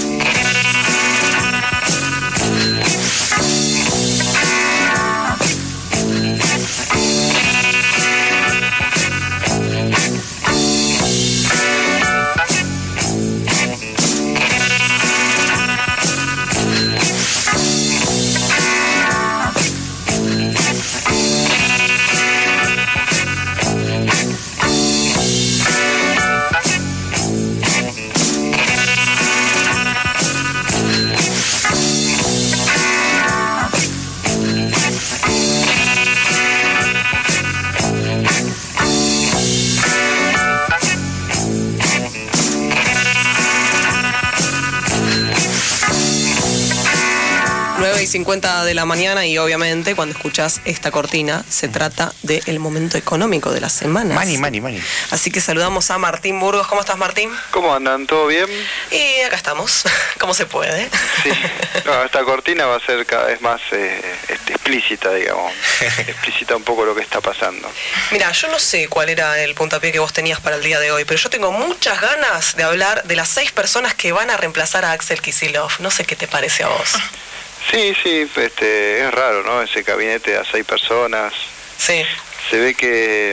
y 50 de la mañana y obviamente cuando escuchás esta cortina se trata del momento económico de las semanas. Money. Así que saludamos a Martín Burgos. ¿Cómo estás, Martín? ¿Cómo andan? ¿Todo bien? Y acá estamos, como se puede. Sí, no, esta cortina va a ser cada vez más explícita, digamos. Explícita un poco lo que está pasando. Mira, yo no sé cuál era el puntapié que vos tenías para el día de hoy, pero yo tengo muchas ganas de hablar de las 6 personas que van a reemplazar a Axel Kicillof. No sé qué te parece a vos. Sí, es raro, ¿no? Ese gabinete de 6 personas. Sí. Se ve que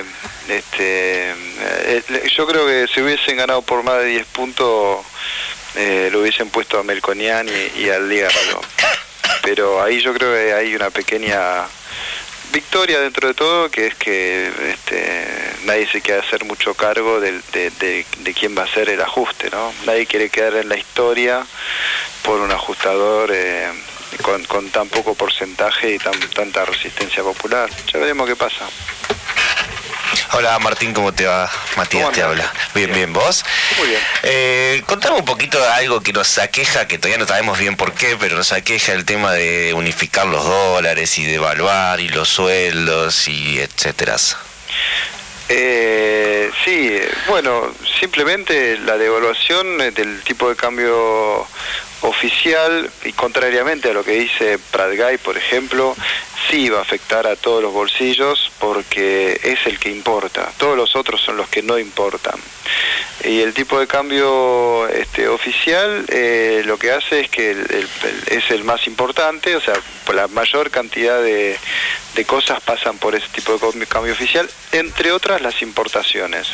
yo creo que si hubiesen ganado por más de 10 puntos lo hubiesen puesto a Melconian y al Lígaro. Pero ahí yo creo que hay una pequeña victoria dentro de todo, que es que nadie se quiere hacer mucho cargo de quién va a ser el ajuste, ¿no? Nadie quiere quedar en la historia por un ajustador con tan poco porcentaje y tanta resistencia popular. Ya veremos qué pasa. Hola Martín, ¿cómo te va? Matías te habla. Bien, ¿vos? Muy bien. Contame un poquito de algo que nos aqueja, que todavía no sabemos bien por qué, pero nos aqueja el tema de unificar los dólares y devaluar y los sueldos y etcétera. Sí, bueno, simplemente la devaluación del tipo de cambio oficial, y contrariamente a lo que dice Pratgay, por ejemplo, sí va a afectar a todos los bolsillos porque es el que importa, todos los otros son los que no importan. Y el tipo de cambio oficial lo que hace es que es el más importante, o sea, la mayor cantidad de cosas pasan por ese tipo de cambio oficial, entre otras las importaciones.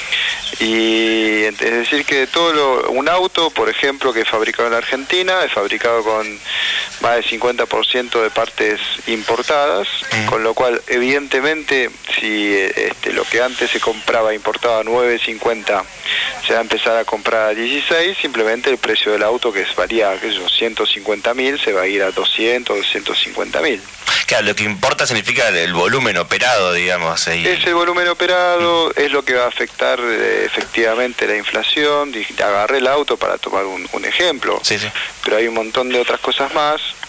Y es decir que un auto, por ejemplo, que es fabricado en la Argentina, es fabricado con más del 50% de partes importadas, con lo cual evidentemente si lo que antes se compraba importaba a 9.50 se va a empezar a comprar a 16, simplemente el precio del auto, que valía 150.000, se va a ir a 250.000. Claro, lo que importa significa el volumen operado, digamos. Es el volumen operado, es lo que va a afectar efectivamente la inflación. Agarré el auto para tomar un ejemplo, sí. Pero hay un montón de otras cosas más.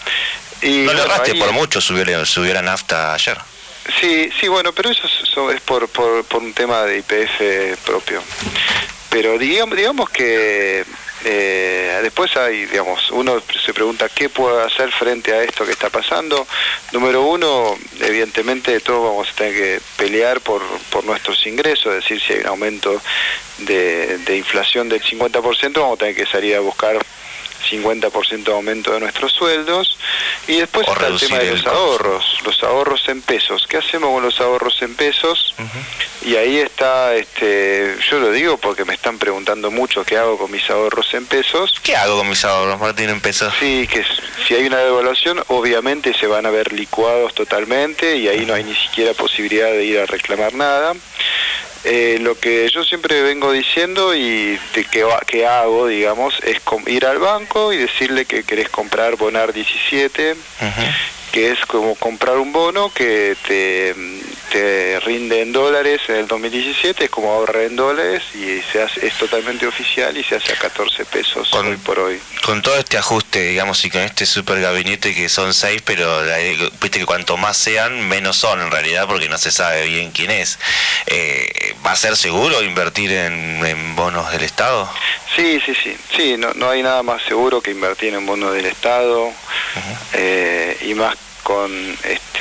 Y, no le bueno, erraste ahí- por mucho, subió la nafta ayer. Sí, bueno, pero eso es por un tema de YPF propio. Pero digamos que después hay, digamos, uno se pregunta qué puedo hacer frente a esto que está pasando. Número uno, evidentemente todos vamos a tener que pelear por nuestros ingresos, es decir, si hay un aumento de inflación del 50%, vamos a tener que salir a buscar 50% de aumento de nuestros sueldos. Y después está el tema de los ahorros en pesos. ¿Qué hacemos con los ahorros en pesos? Y ahí está, yo lo digo porque me están preguntando mucho qué hago con mis ahorros en pesos. ¿Qué hago con mis ahorros, Martín, en pesos? Sí, que si hay una devaluación, obviamente se van a ver licuados totalmente y ahí no hay ni siquiera posibilidad de ir a reclamar nada. Lo que yo siempre vengo diciendo y que hago, digamos, es ir al banco y decirle que querés comprar Bonar 17, que es como comprar un bono que te rinde en dólares en el 2017, es como ahorrar en dólares y es totalmente oficial y se hace a 14 pesos hoy por hoy. Con todo este ajuste, digamos, y con este super gabinete que son 6, pero viste que cuanto más sean, menos son en realidad, porque no se sabe bien quién es. ¿Va a ser seguro invertir en bonos del Estado? Sí, no hay nada más seguro que invertir en bonos del Estado, y más con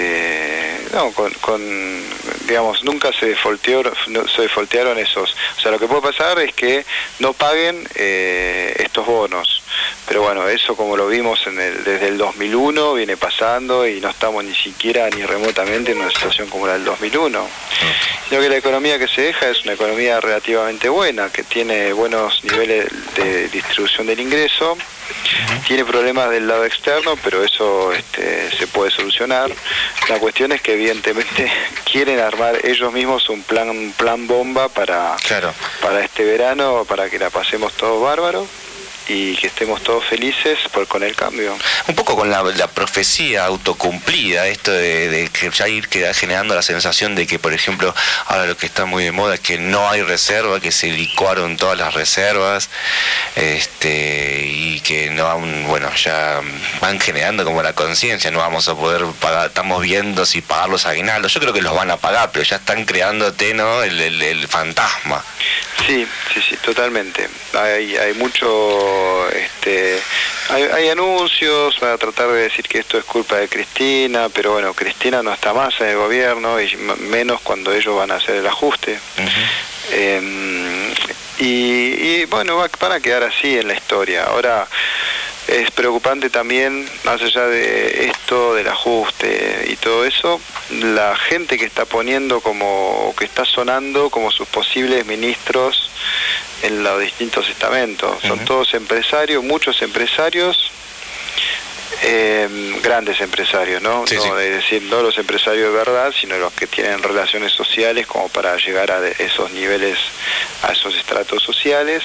digamos, nunca se defaultearon esos. O sea, lo que puede pasar es que no paguen estos bonos. Pero bueno, eso como lo vimos desde el 2001 viene pasando y no estamos ni siquiera ni remotamente en una situación como la del 2001. Sino que la economía que se deja es una economía relativamente buena, que tiene buenos niveles de distribución del ingreso, tiene problemas del lado externo, pero eso se puede solucionar. La cuestión es que evidentemente quieren armar ellos mismos un plan bomba para este verano, para que la pasemos todos bárbaros y que estemos todos felices con el cambio. Un poco con la profecía autocumplida, esto de que ya ir generando la sensación de que, por ejemplo, ahora lo que está muy de moda es que no hay reserva, que se licuaron todas las reservas, y que no, bueno, ya van generando como la conciencia, no vamos a poder pagar, estamos viendo si pagar los aguinaldos. Yo creo que los van a pagar, pero ya están creándote, ¿no?, el fantasma. Sí, totalmente. Hay mucho, hay anuncios para tratar de decir que esto es culpa de Cristina, pero bueno, Cristina no está más en el gobierno y menos cuando ellos van a hacer el ajuste. Y bueno, van a quedar así en la historia. Ahora es preocupante también, más allá de esto, del ajuste y todo eso, la gente que está poniendo que está sonando como sus posibles ministros en los distintos estamentos. Son todos empresarios, muchos empresarios, grandes empresarios, ¿no? Es decir, no los empresarios de verdad, sino los que tienen relaciones sociales como para llegar a esos niveles, a esos estratos sociales.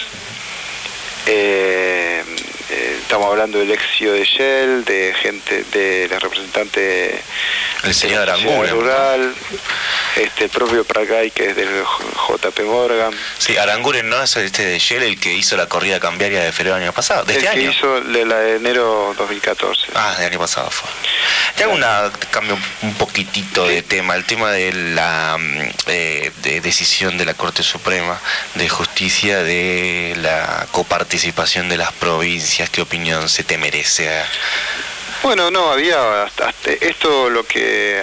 Estamos hablando del ex CEO de Shell, de gente, de la representante el señor Aranguren rural, el propio Pradgay, que es del JP Morgan. Sí, Aranguren, ¿no? Es de Shell, el que hizo la corrida cambiaria de febrero del año pasado, de este año. El que hizo la de enero 2014. Ah, del año pasado fue. Te hago cambio un poquitito de tema, el tema de la de decisión de la Corte Suprema de Justicia de la coparticipación de las provincias. ¿Qué opinión se te merece? Bueno, no, había hasta esto lo que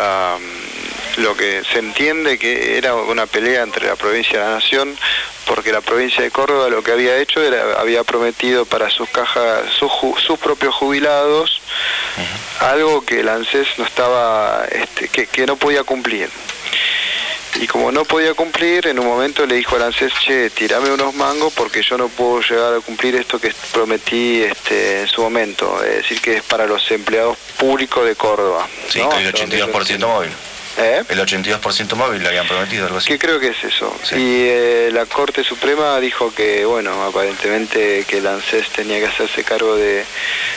se entiende que era una pelea entre la provincia y la nación, porque la provincia de Córdoba lo que había hecho había prometido para sus cajas, sus propios jubilados, algo que el ANSES no estaba, que no podía cumplir. Y como no podía cumplir, en un momento le dijo al ANSES, che, tirame unos mangos porque yo no puedo llegar a cumplir esto que prometí en su momento. Es decir, que es para los empleados públicos de Córdoba. Sí, ¿no? con el 82% móvil. El 82% móvil le habían prometido, algo así. Que creo que es eso. Sí. Y la Corte Suprema dijo que, bueno, aparentemente que el ANSES tenía que hacerse cargo de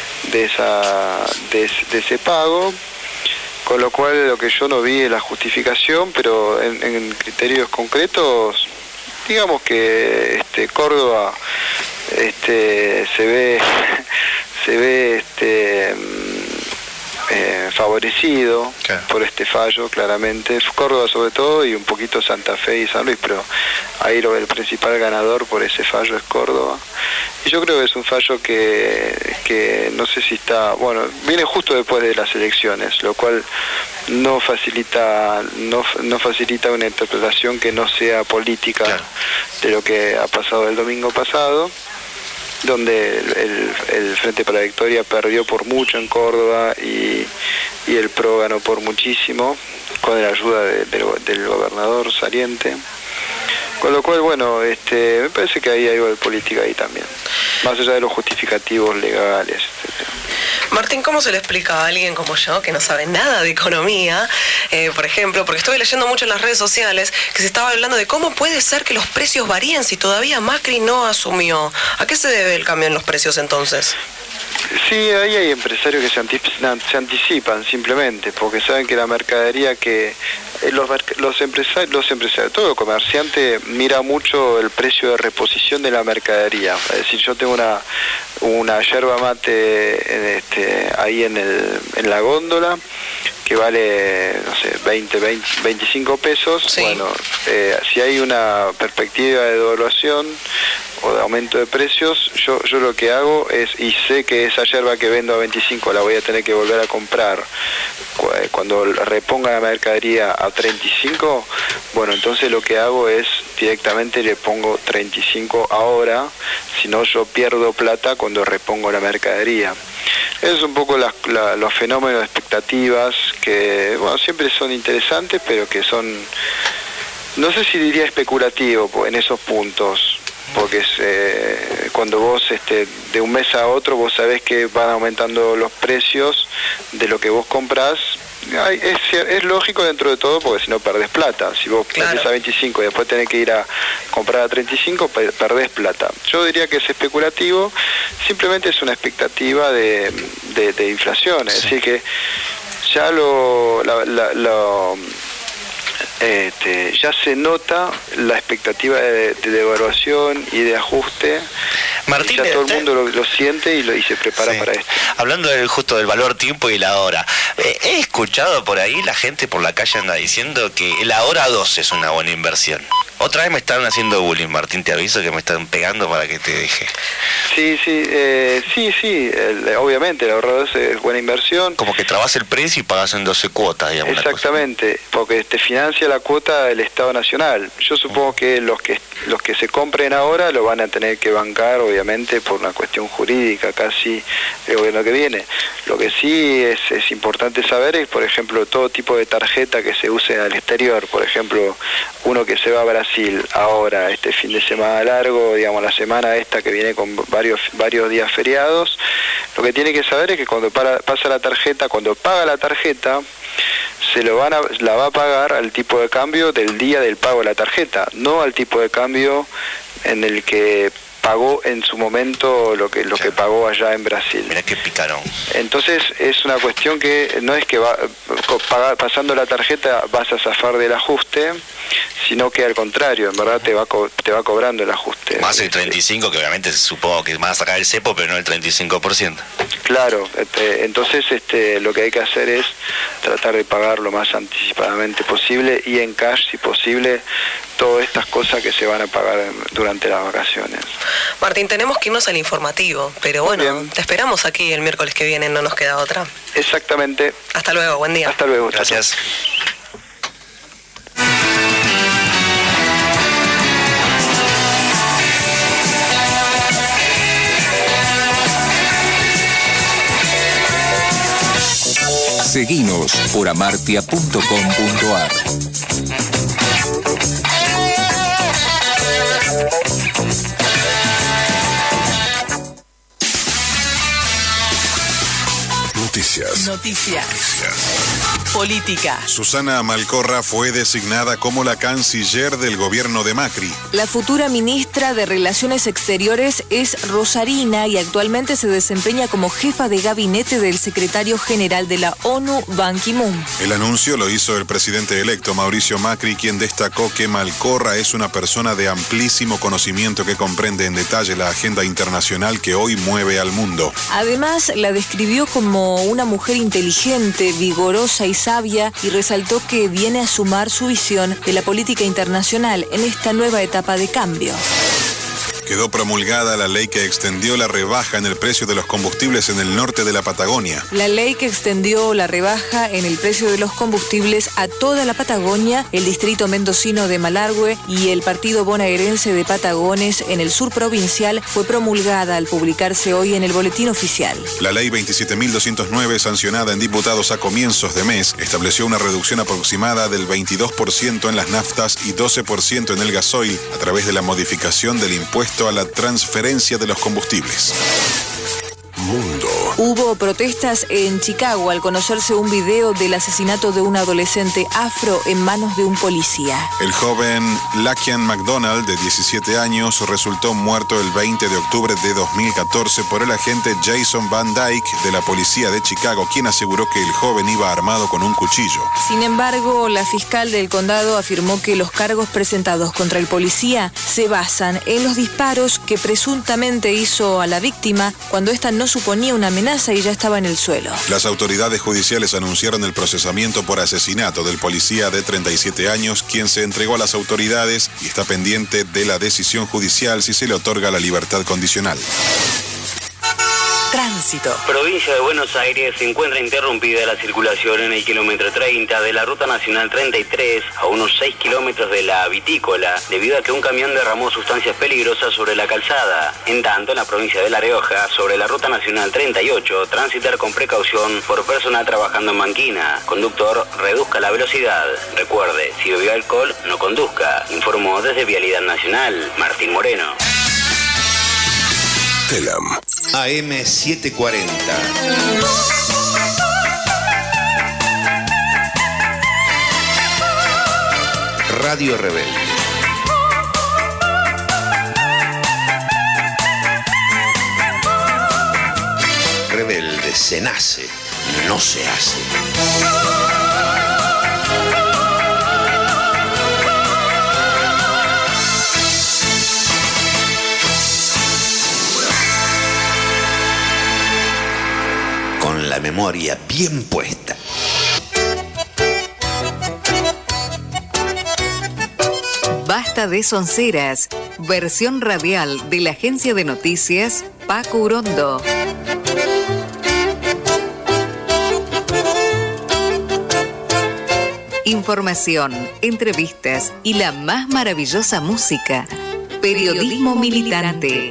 ese pago. Con lo cual lo que yo no vi es la justificación, pero en criterios concretos, digamos que Córdoba se ve favorecido por este fallo, claramente. Córdoba sobre todo, y un poquito Santa Fe y San Luis, pero ahí el principal ganador por ese fallo es Córdoba. Y yo creo que es un fallo que no sé si está, bueno, viene justo después de las elecciones, lo cual no facilita una interpretación que no sea política de lo que ha pasado el domingo pasado, donde el Frente para la Victoria perdió por mucho en Córdoba y el PRO ganó por muchísimo con la ayuda del gobernador saliente. Con lo cual, bueno, me parece que hay algo de política ahí también, más allá de los justificativos legales, etcétera. Martín, ¿cómo se le explica a alguien como yo, que no sabe nada de economía, por ejemplo, porque estuve leyendo mucho en las redes sociales, que se estaba hablando de cómo puede ser que los precios varíen si todavía Macri no asumió? ¿A qué se debe el cambio en los precios entonces? Sí, ahí hay empresarios que se anticipan simplemente, porque saben que la mercadería que los empresarios, todo comerciante mira mucho el precio de reposición de la mercadería. Es decir, yo tengo una yerba mate ahí en la góndola que vale, no sé, 25 pesos. Sí. Bueno, si hay una perspectiva de devaluación o de aumento de precios, yo lo que hago es, y sé que esa yerba que vendo a 25 la voy a tener que volver a comprar cuando reponga la mercadería a 35, bueno, entonces lo que hago es directamente le pongo 35 ahora, si no yo pierdo plata cuando repongo la mercadería. Es un poco los fenómenos de expectativas que, bueno, siempre son interesantes, pero que son, no sé si diría especulativo en esos puntos, porque cuando vos de un mes a otro vos sabés que van aumentando los precios de lo que vos comprás. Es lógico dentro de todo, porque si no perdés plata. Si vos vendés a 25 y después tenés que ir a comprar a 35, perdés plata. Yo diría que es especulativo, simplemente es una expectativa de inflación, es decir que ya ya se nota la expectativa de devaluación y de ajuste. Martín, ya todo el mundo lo siente y se prepara para esto. Hablando justo del valor tiempo y la hora, he escuchado por ahí, la gente por la calle anda diciendo que la hora 2 es una buena inversión. Otra vez me están haciendo bullying, Martín, te aviso que me están pegando para que te deje. Sí, obviamente la hora 2 es buena inversión. Como que trabas el precio y pagas en 12 cuotas, digamos. Exactamente, porque te financia la cuota del Estado Nacional. Yo supongo que los que se compren ahora lo van a tener que bancar, obviamente, por una cuestión jurídica, casi el gobierno que viene. Lo que sí es importante saber es, por ejemplo, todo tipo de tarjeta que se use al exterior. Por ejemplo, uno que se va a Brasil ahora, este fin de semana largo, digamos, la semana esta que viene con varios días feriados, lo que tiene que saber es que cuando pasa la tarjeta, cuando paga la tarjeta, la va a pagar al tipo de cambio del día del pago de la tarjeta, no al tipo de cambio en el que pagó en su momento lo que pagó allá en Brasil. Mirá qué picarón. Entonces es una cuestión que no es que pasando la tarjeta vas a zafar del ajuste, sino que al contrario, en verdad te va cobrando el ajuste. Más el 35, que obviamente supongo que van a sacar el cepo, pero no el 35%. Claro, entonces lo que hay que hacer es tratar de pagar lo más anticipadamente posible y en cash, si posible, todas estas cosas que se van a pagar durante las vacaciones. Martín, tenemos que irnos al informativo, pero bueno, te esperamos aquí el miércoles que viene, no nos queda otra. Exactamente. Hasta luego, buen día. Hasta luego. Gracias. Seguinos por amartia.com.ar. Noticias. Política. Susana Malcorra fue designada como la canciller del gobierno de Macri. La futura ministra de Relaciones Exteriores es rosarina y actualmente se desempeña como jefa de gabinete del secretario general de la ONU, Ban Ki-moon. El anuncio lo hizo el presidente electo Mauricio Macri, quien destacó que Malcorra es una persona de amplísimo conocimiento que comprende en detalle la agenda internacional que hoy mueve al mundo. Además, la describió como una mujer inteligente, vigorosa y sabia, y resaltó que viene a sumar su visión de la política internacional en esta nueva etapa de cambio. Quedó promulgada la ley que extendió la rebaja en el precio de los combustibles en el norte de la Patagonia. La ley que extendió la rebaja en el precio de los combustibles a toda la Patagonia, el distrito mendocino de Malargüe y el partido bonaerense de Patagones en el sur provincial fue promulgada al publicarse hoy en el boletín oficial. La ley 27.209, sancionada en diputados a comienzos de mes, estableció una reducción aproximada del 22% en las naftas y 12% en el gasoil a través de la modificación del impuesto a la transferencia de los combustibles. Mundo. Hubo protestas en Chicago al conocerse un video del asesinato de un adolescente afro en manos de un policía. El joven Lakian McDonald, de 17 años, resultó muerto el 20 de octubre de 2014 por el agente Jason Van Dyke de la policía de Chicago, quien aseguró que el joven iba armado con un cuchillo. Sin embargo, la fiscal del condado afirmó que los cargos presentados contra el policía se basan en los disparos que presuntamente hizo a la víctima cuando ésta no suponía una amenaza y ya estaba en el suelo. Las autoridades judiciales anunciaron el procesamiento por asesinato del policía de 37 años, quien se entregó a las autoridades y está pendiente de la decisión judicial si se le otorga la libertad condicional. Tránsito. Provincia de Buenos Aires se encuentra interrumpida la circulación en el kilómetro 30 de la Ruta Nacional 33 a unos 6 kilómetros de la Vitícola, debido a que un camión derramó sustancias peligrosas sobre la calzada. En tanto, en la provincia de La Rioja, sobre la Ruta Nacional 38, transitar con precaución por personal trabajando en banquina. Conductor, reduzca la velocidad. Recuerde, si bebió alcohol, no conduzca. Informó desde Vialidad Nacional, Martín Moreno. Telam. AM740. Radio Rebelde. Rebelde se nace, no se hace. Con la memoria bien puesta. Basta de sonceras. Versión radial de la agencia de noticias Paco Urondo. Información, entrevistas y la más maravillosa música. Periodismo militante.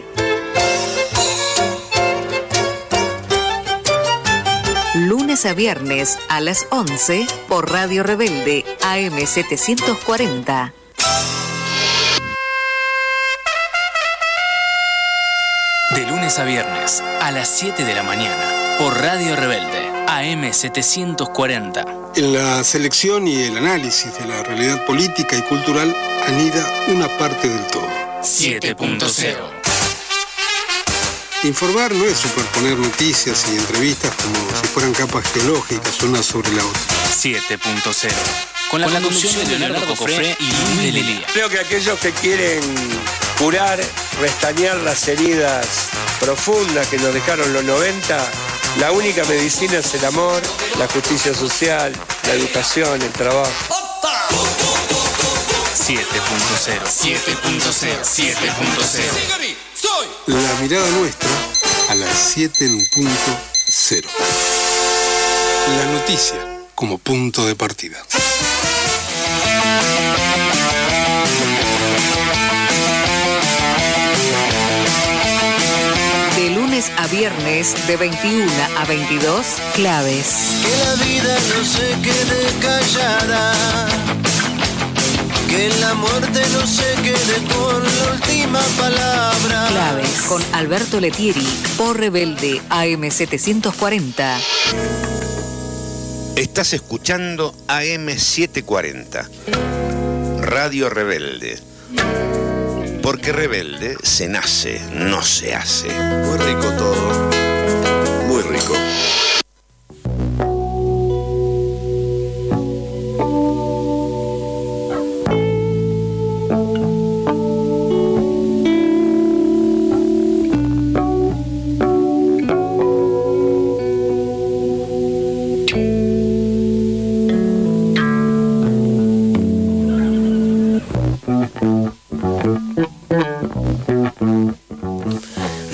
Lunes a viernes a las 11 por Radio Rebelde AM740. De lunes a viernes a las 7 de la mañana por Radio Rebelde AM740. En la selección y el análisis de la realidad política y cultural anida una parte del todo. 7.0. Informar no es superponer noticias y entrevistas como si fueran capas geológicas una sobre la otra. 7.0. Con la conducción de Leonardo Cofré y Luis de Lelía. Creo que aquellos que quieren curar, restañar las heridas profundas que nos dejaron los 90, la única medicina es el amor, la justicia social, la educación, el trabajo. 7.0. 7.0. 7.0. La mirada nuestra a las 7.0. La noticia como punto de partida. De lunes a viernes de 21 a 22, claves. Que la vida no se quede callada. Que la muerte no se quede con la última palabra. Claves con Alberto Letieri por Rebelde AM740. Estás escuchando AM740. Radio Rebelde. Porque rebelde se nace, no se hace. Muy rico todo. Muy rico.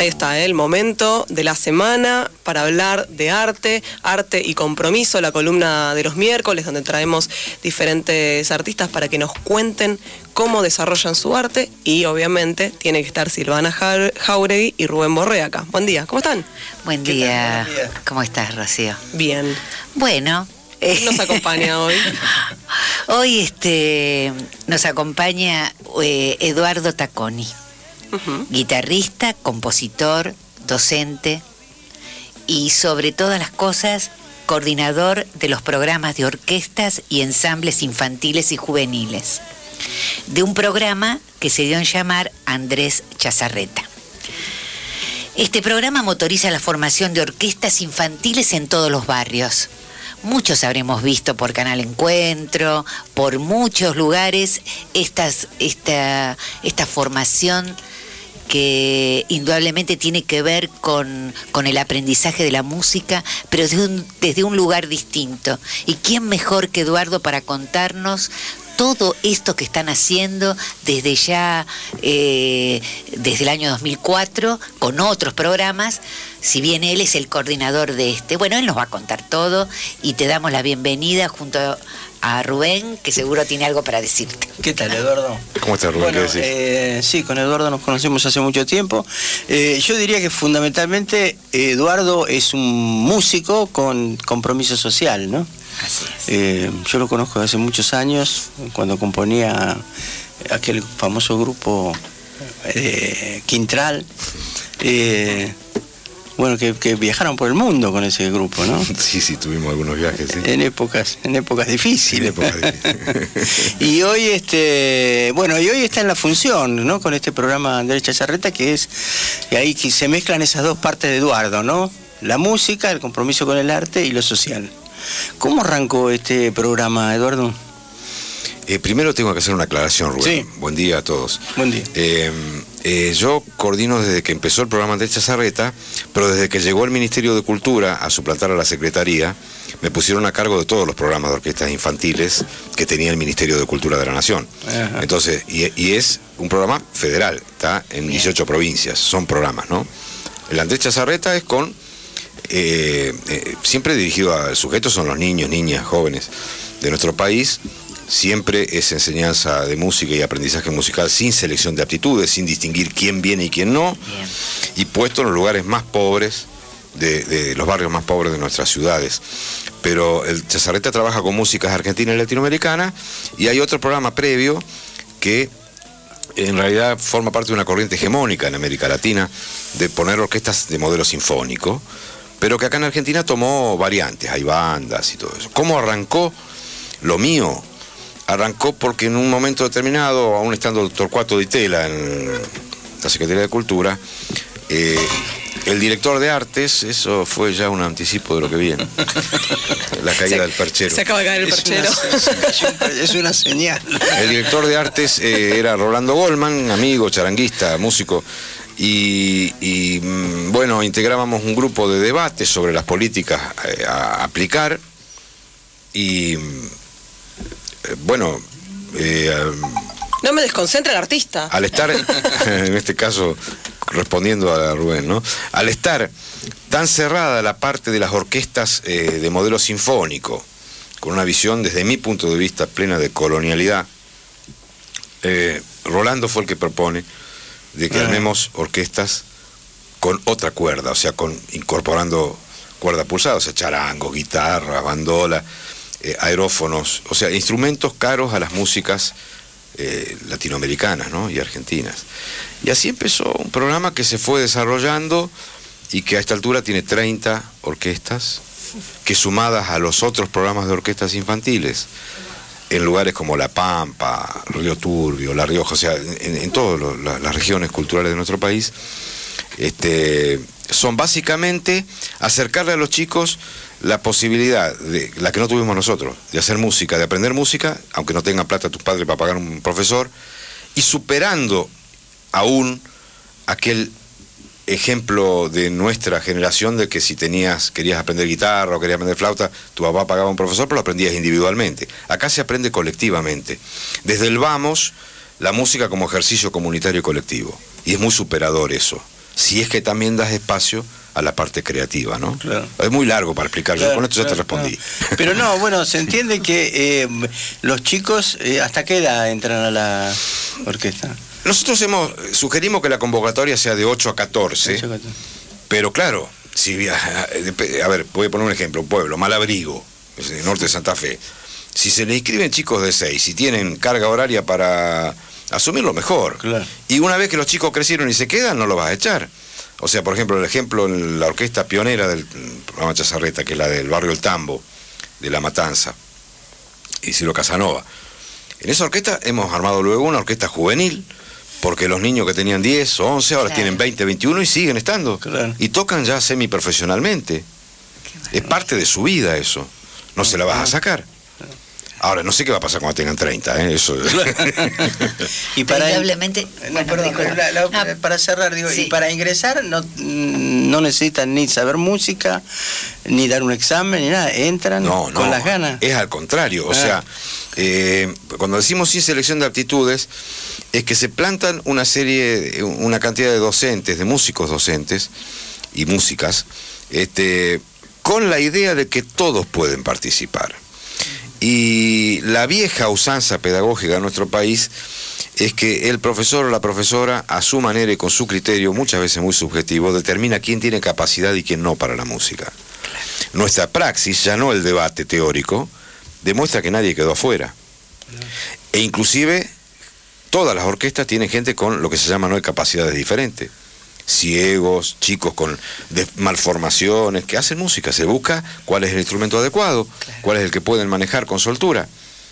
Ahí está, el momento de la semana para hablar de arte y compromiso, la columna de los miércoles donde traemos diferentes artistas para que nos cuenten cómo desarrollan su arte y obviamente tiene que estar Silvana Jauregui y Rubén Borré acá. Buen día, ¿cómo están? Buen día. ¿Cómo estás, Rocío? Bien. Bueno. ¿Quién nos acompaña hoy? Hoy nos acompaña Eduardo Tacconi, guitarrista, compositor, docente y sobre todas las cosas coordinador de los programas de orquestas y ensambles infantiles y juveniles, de un programa que se dio en llamar Andrés Chazarreta. Este programa motoriza la formación de orquestas infantiles en todos los barrios. Muchos habremos visto por Canal Encuentro, por muchos lugares, esta formación que indudablemente tiene que ver con el aprendizaje de la música, pero desde un lugar distinto. ¿Y quién mejor que Eduardo para contarnos todo esto que están haciendo desde ya, desde el año 2004, con otros programas, si bien él es el coordinador de este? Bueno, él nos va a contar todo y te damos la bienvenida junto a Rubén, que seguro tiene algo para decirte. ¿Qué tal, Eduardo? ¿Cómo estás, Rubén? Bueno, sí, con Eduardo nos conocemos hace mucho tiempo. Yo diría que fundamentalmente Eduardo es un músico con compromiso social, ¿no? Así es. Yo lo conozco desde hace muchos años, cuando componía aquel famoso grupo Quintral. Bueno, que viajaron por el mundo con ese grupo, ¿no? Sí, tuvimos algunos viajes, sí. En épocas difíciles. Y hoy hoy está en la función, ¿no? Con este programa Andrés Chazarreta, que ahí que se mezclan esas dos partes de Eduardo, ¿no? La música, el compromiso con el arte y lo social. ¿Cómo arrancó este programa, Eduardo? Primero tengo que hacer una aclaración, Rubén. Sí. Buen día a todos. Buen día. Yo coordino desde que empezó el programa de Chazarreta, pero desde que llegó el Ministerio de Cultura a suplantar a la Secretaría, me pusieron a cargo de todos los programas de orquestas infantiles que tenía el Ministerio de Cultura de la Nación. Ajá. Entonces, y es un programa federal, está en 18 provincias, son programas, ¿no? El Andrés Chazarreta es siempre dirigido al sujeto, son los niños, niñas, jóvenes de nuestro país. Siempre es enseñanza de música y aprendizaje musical sin selección de aptitudes, sin distinguir quién viene y quién no. Bien. Y puesto en los lugares más pobres, de los barrios más pobres de nuestras ciudades. Pero el Chazarreta trabaja con músicas argentinas y latinoamericanas, y hay otro programa previo que en realidad forma parte de una corriente hegemónica en América Latina de poner orquestas de modelo sinfónico, pero que acá en Argentina tomó variantes, hay bandas y todo eso. ¿Cómo arrancó lo mío? Arrancó porque en un momento determinado, aún estando el doctor Torcuato Di Tella en la Secretaría de Cultura, el director de artes, eso fue ya un anticipo de lo que viene, la caída del perchero. Se acaba de caer el perchero. Es una señal. El director de artes era Rolando Goldman, amigo, charanguista, músico, y bueno, integrábamos un grupo de debate sobre las políticas a aplicar, y bueno... no me desconcentra el artista. Al estar, en este caso, respondiendo a Rubén, ¿no? Al estar tan cerrada la parte de las orquestas de modelo sinfónico, con una visión, desde mi punto de vista, plena de colonialidad, Rolando fue el que propone de que armemos orquestas con otra cuerda, o sea, incorporando cuerda pulsada, o sea, charangos, guitarras, bandola, aerófonos, o sea, instrumentos caros a las músicas latinoamericanas, ¿no? Y argentinas. Y así empezó un programa que se fue desarrollando y que a esta altura tiene 30 orquestas, que sumadas a los otros programas de orquestas infantiles, en lugares como La Pampa, Río Turbio, La Rioja, o sea, en todas las regiones culturales de nuestro país, son básicamente acercarle a los chicos la posibilidad, la que no tuvimos nosotros, de hacer música, de aprender música, aunque no tengan plata tus padres para pagar un profesor, y superando aún aquel ejemplo de nuestra generación de que si querías aprender guitarra o querías aprender flauta, tu papá pagaba un profesor, pero lo aprendías individualmente. Acá se aprende colectivamente. Desde el vamos, la música como ejercicio comunitario y colectivo. Y es muy superador eso. si es que también das espacio a la parte creativa, ¿no? Claro. Es muy largo para explicarlo, Claro, con esto ya te claro, respondí. claro. Pero no, bueno, se entiende que los chicos, ¿hasta qué edad entran a la orquesta? Nosotros sugerimos que la convocatoria sea de 8 a 14, pero claro, si a ver, voy a poner un ejemplo, un pueblo, Malabrigo, norte de Santa Fe. Si se le inscriben chicos de 6 y tienen carga horaria para asumirlo, mejor. Claro. Y una vez que los chicos crecieron y se quedan, no los vas a echar. O sea, por ejemplo, el ejemplo en la orquesta pionera del programa Chazarreta, que es la del barrio El Tambo, de La Matanza, Isidro Casanova. En esa orquesta hemos armado luego una orquesta juvenil, porque los niños que tenían 10 o 11 ahora tienen 20, 21 y siguen estando. Claro. Y tocan ya semiprofesionalmente. Es parte de su vida eso. No se la vas a sacar. Ahora, no sé qué va a pasar cuando tengan 30, eso. Y para Indudablemente, para cerrar, digo, Sí. y para ingresar no necesitan ni saber música, ni dar un examen, ni nada, entran con las ganas. Es al contrario, o sea, cuando decimos sin selección de aptitudes, es que se plantan una cantidad de docentes, de músicos docentes y músicas, con la idea de que todos pueden participar. Y la vieja usanza pedagógica de nuestro país es que el profesor o la profesora, a su manera y con su criterio, muchas veces muy subjetivo, determina quién tiene capacidad y quién no para la música. Claro. Nuestra praxis, ya no el debate teórico, demuestra que nadie quedó afuera. Claro. E inclusive todas las orquestas tienen gente con lo que se llama no capacidades diferentes. Ciegos, chicos con malformaciones, que hacen música, se busca cuál es el instrumento adecuado, claro, cuál es el que pueden manejar con soltura.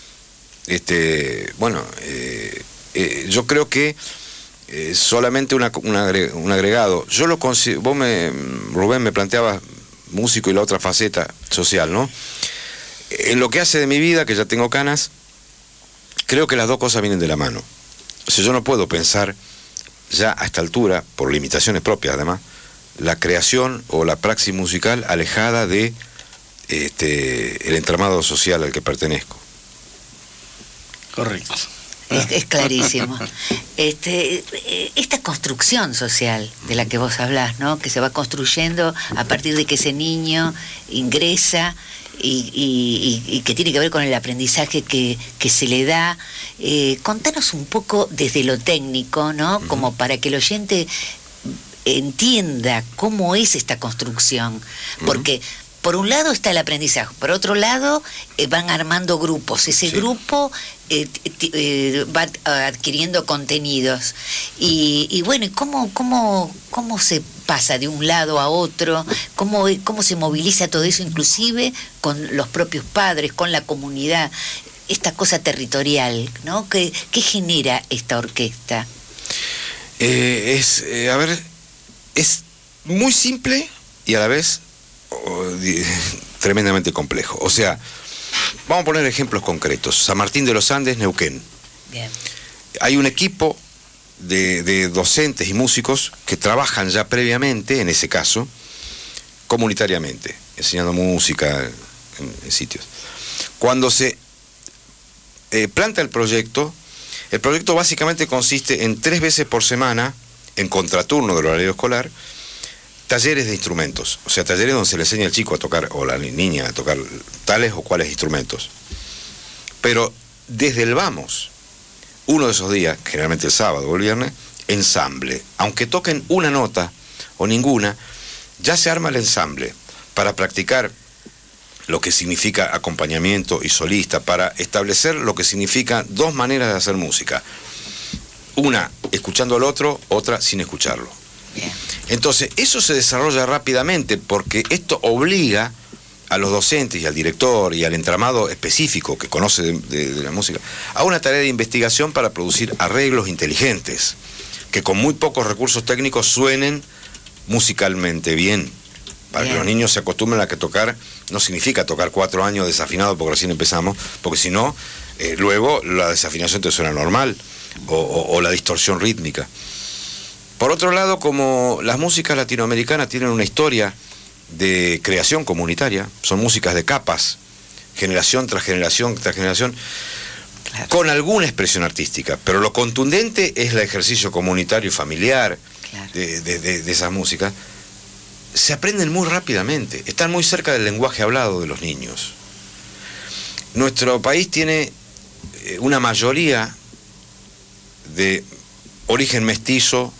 Yo creo que solamente un agregado. Yo lo consigo, Rubén me planteaba músico y la otra faceta social, ¿no? En lo que hace de mi vida, que ya tengo canas, creo que las dos cosas vienen de la mano. O sea, yo no puedo pensar ya a esta altura, por limitaciones propias además, la creación o la praxis musical alejada de el entramado social al que pertenezco. Correcto. Es clarísimo. Esta construcción social de la que vos hablás, ¿no? Que se va construyendo a partir de que ese niño ingresa y que tiene que ver con el aprendizaje que se le da. Contanos un poco desde lo técnico, ¿no? Como para que el oyente entienda cómo es esta construcción. Porque por un lado está el aprendizaje, por otro lado van armando grupos. Ese grupo va adquiriendo contenidos. Y bueno, ¿cómo se pasa de un lado a otro? ¿Cómo se moviliza todo eso, inclusive con los propios padres, con la comunidad? Esta cosa territorial, ¿no? ¿Qué genera esta orquesta? Es muy simple y a la vez tremendamente complejo. O sea, vamos a poner ejemplos concretos. San Martín de los Andes, Neuquén. Bien. Hay un equipo de docentes y músicos que trabajan ya previamente, en ese caso, comunitariamente, enseñando música en sitios. Cuando se planta el proyecto básicamente consiste en 3 veces por semana, en contraturno del horario escolar, talleres de instrumentos, o sea, talleres donde se le enseña al chico a tocar, o la niña a tocar tales o cuales instrumentos. Pero desde el vamos, uno de esos días, generalmente el sábado o el viernes, ensamble. Aunque toquen una nota o ninguna, ya se arma el ensamble para practicar lo que significa acompañamiento y solista, para establecer lo que significa 2 maneras de hacer música. Una escuchando al otro, otra sin escucharlo. Bien. Entonces, eso se desarrolla rápidamente porque esto obliga a los docentes y al director y al entramado específico que conoce de la música a una tarea de investigación para producir arreglos inteligentes que con muy pocos recursos técnicos suenen musicalmente bien. Para que los niños se acostumbren a que tocar no significa tocar 4 años desafinado porque recién empezamos, porque si no, luego la desafinación te suena normal o la distorsión rítmica. Por otro lado, como las músicas latinoamericanas tienen una historia de creación comunitaria, son músicas de capas, generación tras generación tras generación, con alguna expresión artística, pero lo contundente es el ejercicio comunitario y familiar, de esa música, se aprenden muy rápidamente, están muy cerca del lenguaje hablado de los niños. Nuestro país tiene una mayoría de origen mestizo,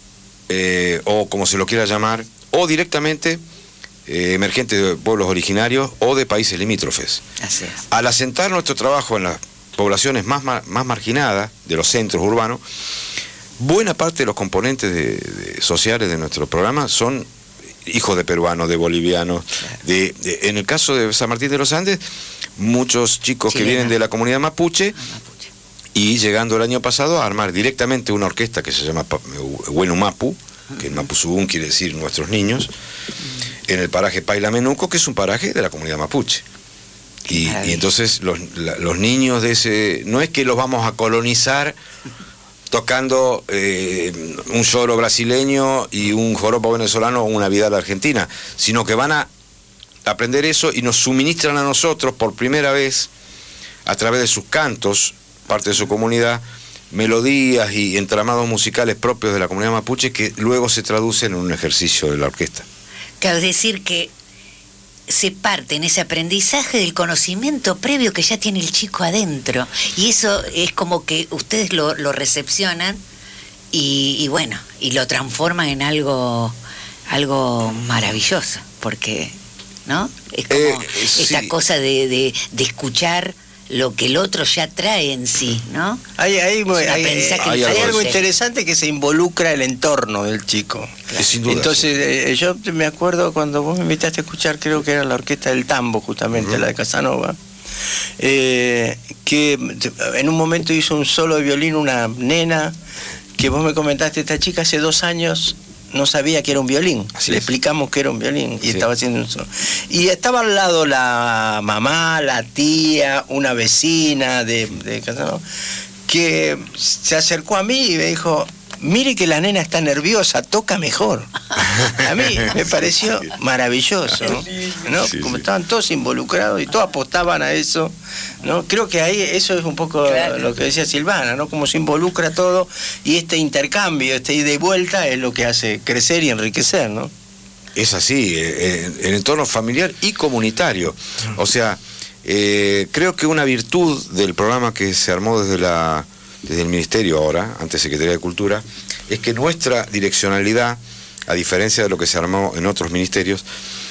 o como se lo quiera llamar, o directamente emergente de pueblos originarios o de países limítrofes. Así es. Al asentar nuestro trabajo en las poblaciones más marginadas de los centros urbanos, buena parte de los componentes sociales de nuestro programa son hijos de peruanos, de bolivianos, en el caso de San Martín de los Andes, muchos chicos que vienen de la comunidad mapuche, y llegando el año pasado a armar directamente una orquesta que se llama Huenu Mapu, que en Mapuzugún quiere decir nuestros niños, en el paraje Paila Menuco, que es un paraje de la comunidad mapuche. Y entonces los niños de ese, no es que los vamos a colonizar tocando un lloro brasileño y un joropo venezolano o una vidala argentina, sino que van a aprender eso y nos suministran a nosotros por primera vez, a través de sus cantos, parte de su comunidad, melodías y entramados musicales propios de la comunidad mapuche que luego se traducen en un ejercicio de la orquesta. Claro, es decir que se parte en ese aprendizaje del conocimiento previo que ya tiene el chico adentro, y eso es como que ustedes lo recepcionan y bueno, y lo transforman en algo maravilloso, porque ¿no? Es como esta cosa de escuchar lo que el otro ya trae en sí, ¿no? Hay algo interesante, que se involucra el entorno del chico. Claro. Sin duda, entonces, yo me acuerdo cuando vos me invitaste a escuchar, creo que era la Orquesta del Tambo, justamente, la de Casanova, que en un momento hizo un solo de violín una nena, que vos me comentaste, esta chica hace 2 años no sabía que era un violín. Le explicamos que era un violín y estaba haciendo un solo. Y estaba al lado la mamá, la tía, una vecina de Casanova, que se acercó a mí y me dijo: mire que la nena está nerviosa, toca mejor. A mí me pareció maravilloso, ¿no? Como estaban todos involucrados y todos apostaban a eso, ¿no? Creo que ahí eso es un poco lo que decía Silvana, ¿no? Como se involucra todo, y este intercambio, este ida y vuelta es lo que hace crecer y enriquecer, ¿no? Es así, en entorno familiar y comunitario. O sea, creo que una virtud del programa que se armó desde el Ministerio ahora, antes Secretaría de Cultura, es que nuestra direccionalidad, a diferencia de lo que se armó en otros ministerios,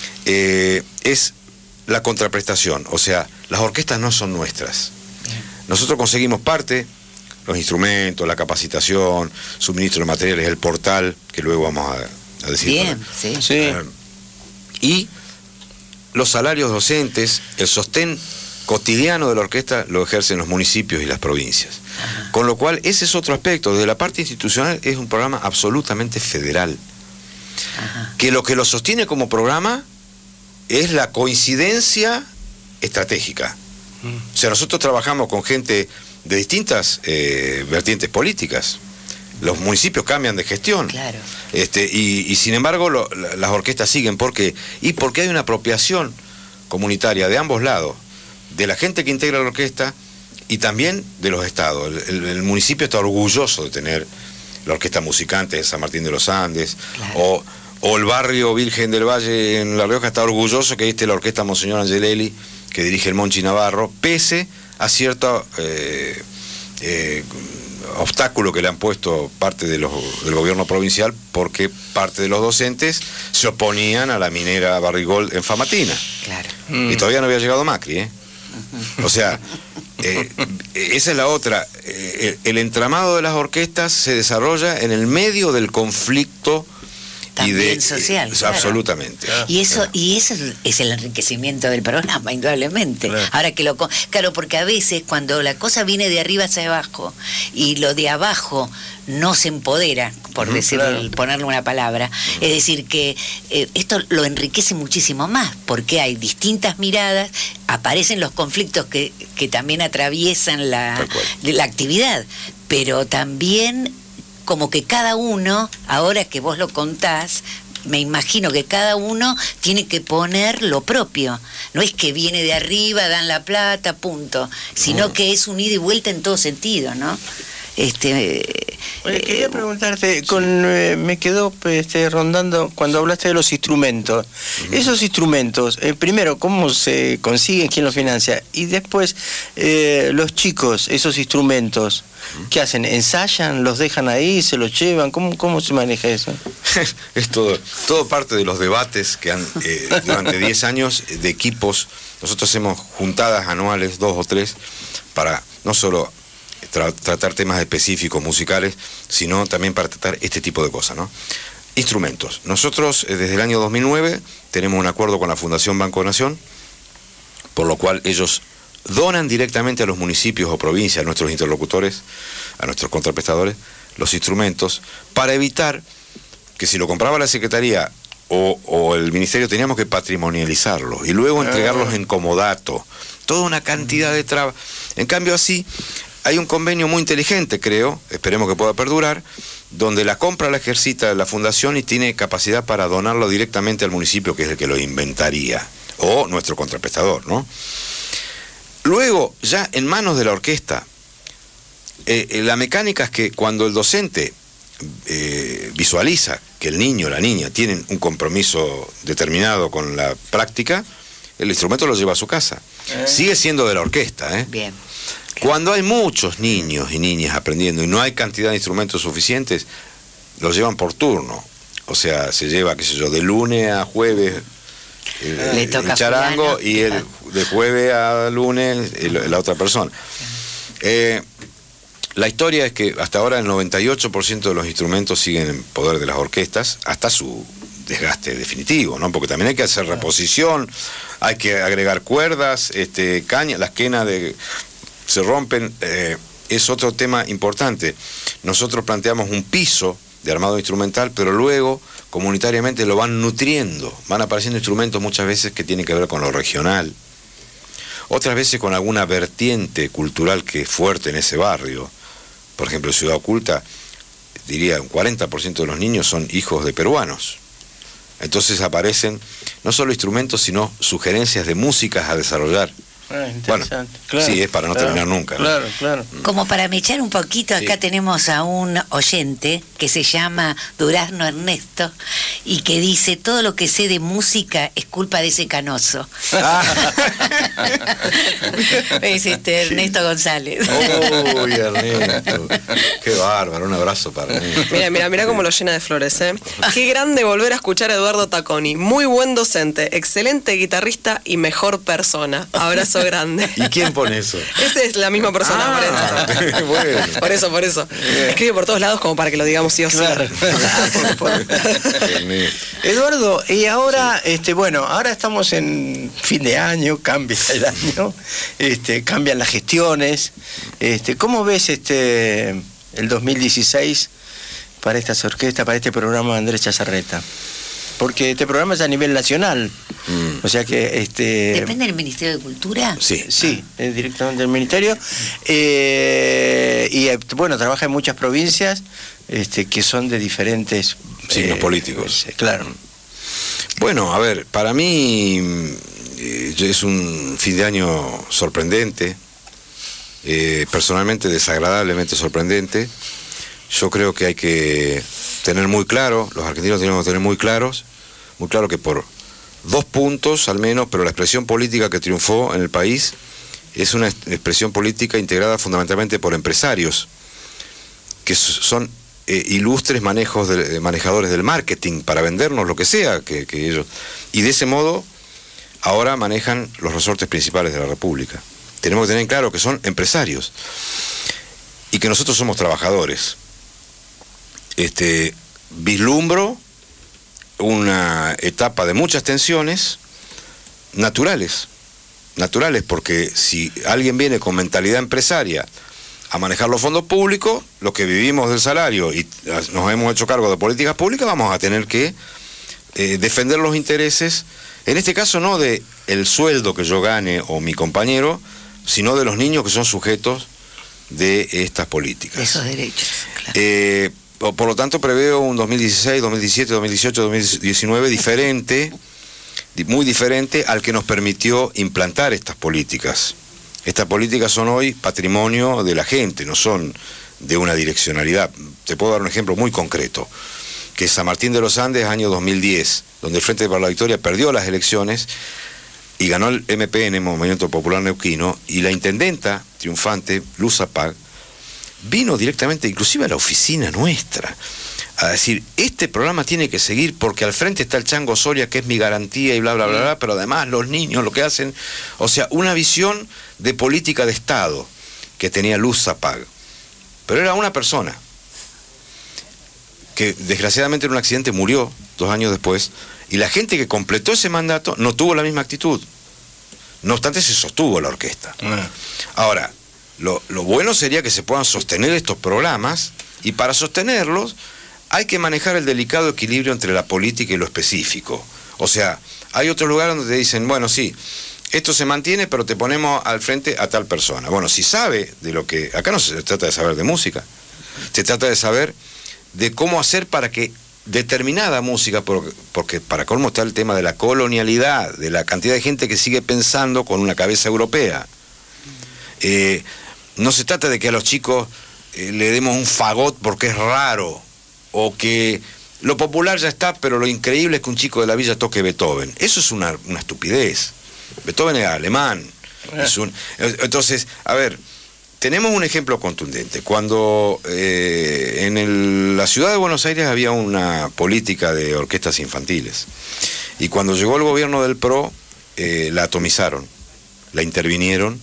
es la contraprestación. O sea, las orquestas no son nuestras. Nosotros conseguimos parte, los instrumentos, la capacitación, suministro de materiales, el portal, que luego vamos a decir. Bien, sí. Y los salarios docentes, el sostén cotidiano de la orquesta lo ejercen los municipios y las provincias. Ajá. Con lo cual, ese es otro aspecto. Desde la parte institucional es un programa absolutamente federal. Ajá. Que lo sostiene como programa es la coincidencia estratégica. O sea, nosotros trabajamos con gente de distintas vertientes políticas. Los municipios cambian de gestión. Claro. Y sin embargo las orquestas siguen. ¿Por qué? Y porque hay una apropiación comunitaria de ambos lados, de la gente que integra la orquesta y también de los estados. El municipio está orgulloso de tener la Orquesta Musicante de San Martín de los Andes, claro. o el barrio Virgen del Valle en La Rioja está orgulloso que esté la Orquesta Monseñor Angelelli, que dirige el Monchi Navarro, pese a cierto obstáculo que le han puesto parte del gobierno provincial, porque parte de los docentes se oponían a la minera Barrigol en Famatina. Claro. Y todavía no había llegado Macri, ¿eh? O sea, esa es la otra. El entramado de las orquestas se desarrolla en el medio del conflicto también social. Claro. Absolutamente. Y eso es el enriquecimiento del programa, indudablemente. Claro. Ahora que claro, porque a veces cuando la cosa viene de arriba hacia abajo y lo de abajo no se empodera, por ponerle una palabra, es decir que esto lo enriquece muchísimo más, porque hay distintas miradas, aparecen los conflictos que también atraviesan la actividad, pero también como que cada uno, ahora que vos lo contás, me imagino que cada uno tiene que poner lo propio. No es que viene de arriba, dan la plata, punto, sino que es un ida y vuelta en todo sentido, ¿no? Quería preguntarte, me quedó rondando cuando hablaste de los instrumentos. Esos instrumentos, primero, ¿cómo se consiguen? ¿Quién los financia? Y después, los chicos, esos instrumentos, ¿qué hacen? ¿Ensayan? ¿Los dejan ahí? ¿Se los llevan? ¿Cómo se maneja eso? Es todo parte de los debates que han durante 10 años de equipos. Nosotros hacemos juntadas anuales, 2 o 3, para no solo tratar temas específicos musicales, sino también para tratar este tipo de cosas, ¿no? Instrumentos. Nosotros desde el año 2009 tenemos un acuerdo con la Fundación Banco Nación, por lo cual ellos donan directamente a los municipios o provincias, a nuestros interlocutores, a nuestros contraprestadores, los instrumentos, para evitar que si lo compraba la Secretaría o el Ministerio teníamos que patrimonializarlos y luego entregarlos en comodato. Toda una cantidad de trabas. En cambio así, hay un convenio muy inteligente, creo, esperemos que pueda perdurar, donde la compra la ejercita la Fundación y tiene capacidad para donarlo directamente al municipio, que es el que lo inventaría, o nuestro contraprestador, ¿no? Luego, ya en manos de la orquesta, la mecánica es que cuando el docente visualiza que el niño o la niña tienen un compromiso determinado con la práctica, el instrumento lo lleva a su casa. Sigue siendo de la orquesta, ¿eh? Bien. Cuando hay muchos niños y niñas aprendiendo y no hay cantidad de instrumentos suficientes, los llevan por turno. O sea, se lleva, qué sé yo, de lunes a jueves el charango y de jueves a lunes la otra persona. La historia es que hasta ahora el 98% de los instrumentos siguen en poder de las orquestas hasta su desgaste definitivo, ¿no? Porque también hay que hacer reposición, hay que agregar cuerdas, cañas, las quenas se rompen, es otro tema importante. Nosotros planteamos un piso de armado instrumental, pero luego comunitariamente lo van nutriendo, van apareciendo instrumentos muchas veces que tienen que ver con lo regional, otras veces con alguna vertiente cultural que es fuerte en ese barrio. Por ejemplo, en Ciudad Oculta, diría un 40% de los niños son hijos de peruanos. Entonces aparecen no solo instrumentos, sino sugerencias de músicas a desarrollar. Bueno, claro, sí, es para no terminar nunca, ¿no? Claro, claro. Como para mechar un poquito, acá tenemos a un oyente que se llama Durazno Ernesto y que dice: todo lo que sé de música es culpa de ese canoso. Es Ernesto González. Uy, Ernesto. Qué bárbaro, un abrazo para Ernesto. Mira cómo lo llena de flores, ¿eh? Qué grande volver a escuchar a Eduardo Tacconi. Muy buen docente, excelente guitarrista y mejor persona. Abrazo grande. ¿Y quién pone eso? Esta es la misma persona, por eso. Por eso. Escribe por todos lados como para que lo digamos sí o sí. Claro. Eduardo, y ahora, ahora estamos en fin de año, cambia el año, cambian las gestiones. ¿Cómo ves el 2016 para estas orquestas, para este programa de Andrés Chazarreta? Porque este programa es a nivel nacional. O sea que ¿depende del Ministerio de Cultura? Sí, es directamente del Ministerio. Trabaja en muchas provincias que son de diferentes signos políticos. Claro. Bueno, a ver, para mí es un fin de año sorprendente, personalmente desagradablemente sorprendente. Yo creo que hay que tener muy claro, los argentinos tenemos que tener muy claro que por 2 puntos al menos, pero la expresión política que triunfó en el país es una expresión política integrada fundamentalmente por empresarios, que son ilustres manejadores del marketing para vendernos lo que sea que ellos, y de ese modo ahora manejan los resortes principales de la República. Tenemos que tener claro que son empresarios y que nosotros somos trabajadores. Vislumbro una etapa de muchas tensiones naturales, porque si alguien viene con mentalidad empresaria a manejar los fondos públicos, los que vivimos del salario y nos hemos hecho cargo de políticas públicas, vamos a tener que defender los intereses, en este caso no de el sueldo que yo gane o mi compañero, sino de los niños que son sujetos de estas políticas. Esos derechos, claro. Por lo tanto, preveo un 2016, 2017, 2018, 2019 diferente, muy diferente al que nos permitió implantar estas políticas. Estas políticas son hoy patrimonio de la gente, no son de una direccionalidad. Te puedo dar un ejemplo muy concreto, que es San Martín de los Andes, año 2010, donde el Frente para la Victoria perdió las elecciones y ganó el MPN, Movimiento Popular Neuquino, y la intendenta triunfante, Luz Zapag, vino directamente, inclusive a la oficina nuestra, a decir, este programa tiene que seguir porque al frente está el Chango Soria, que es mi garantía y bla, bla, bla, bla, pero además los niños lo que hacen, o sea, una visión de política de Estado que tenía Luz Zapag. Pero era una persona que desgraciadamente en un accidente murió 2 años después, y la gente que completó ese mandato no tuvo la misma actitud. No obstante, se sostuvo la orquesta. Ahora, lo bueno sería que se puedan sostener estos programas, y para sostenerlos hay que manejar el delicado equilibrio entre la política y lo específico. O sea, hay otros lugares donde te dicen, bueno, sí, esto se mantiene, pero te ponemos al frente a tal persona. Bueno, si sabe de lo que... Acá no se trata de saber de música, se trata de saber de cómo hacer para que determinada música, porque para colmo está el tema de la colonialidad, de la cantidad de gente que sigue pensando con una cabeza europea. No se trata de que a los chicos le demos un fagot porque es raro, o que lo popular ya está, pero lo increíble es que un chico de la villa toque Beethoven. Eso es una estupidez. Beethoven es alemán. Entonces, a ver, tenemos un ejemplo contundente. Cuando en la ciudad de Buenos Aires había una política de orquestas infantiles, y cuando llegó el gobierno del PRO, la atomizaron, la intervinieron.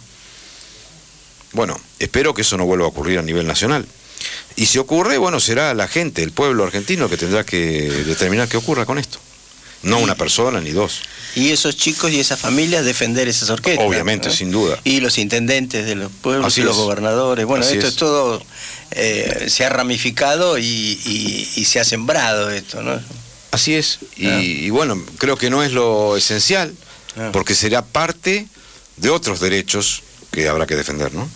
Bueno, espero que eso no vuelva a ocurrir a nivel nacional. Y si ocurre, bueno, será la gente, el pueblo argentino, que tendrá que determinar qué ocurra con esto. No una persona ni dos. Y esos chicos y esas familias defender esas orquestas. Obviamente, ¿no? Sin duda. Y los intendentes de los pueblos y los gobernadores. Bueno, esto es todo, se ha ramificado y se ha sembrado esto, ¿no? Así es. Y bueno, creo que no es lo esencial, porque será parte de otros derechos que habrá que defender, ¿no?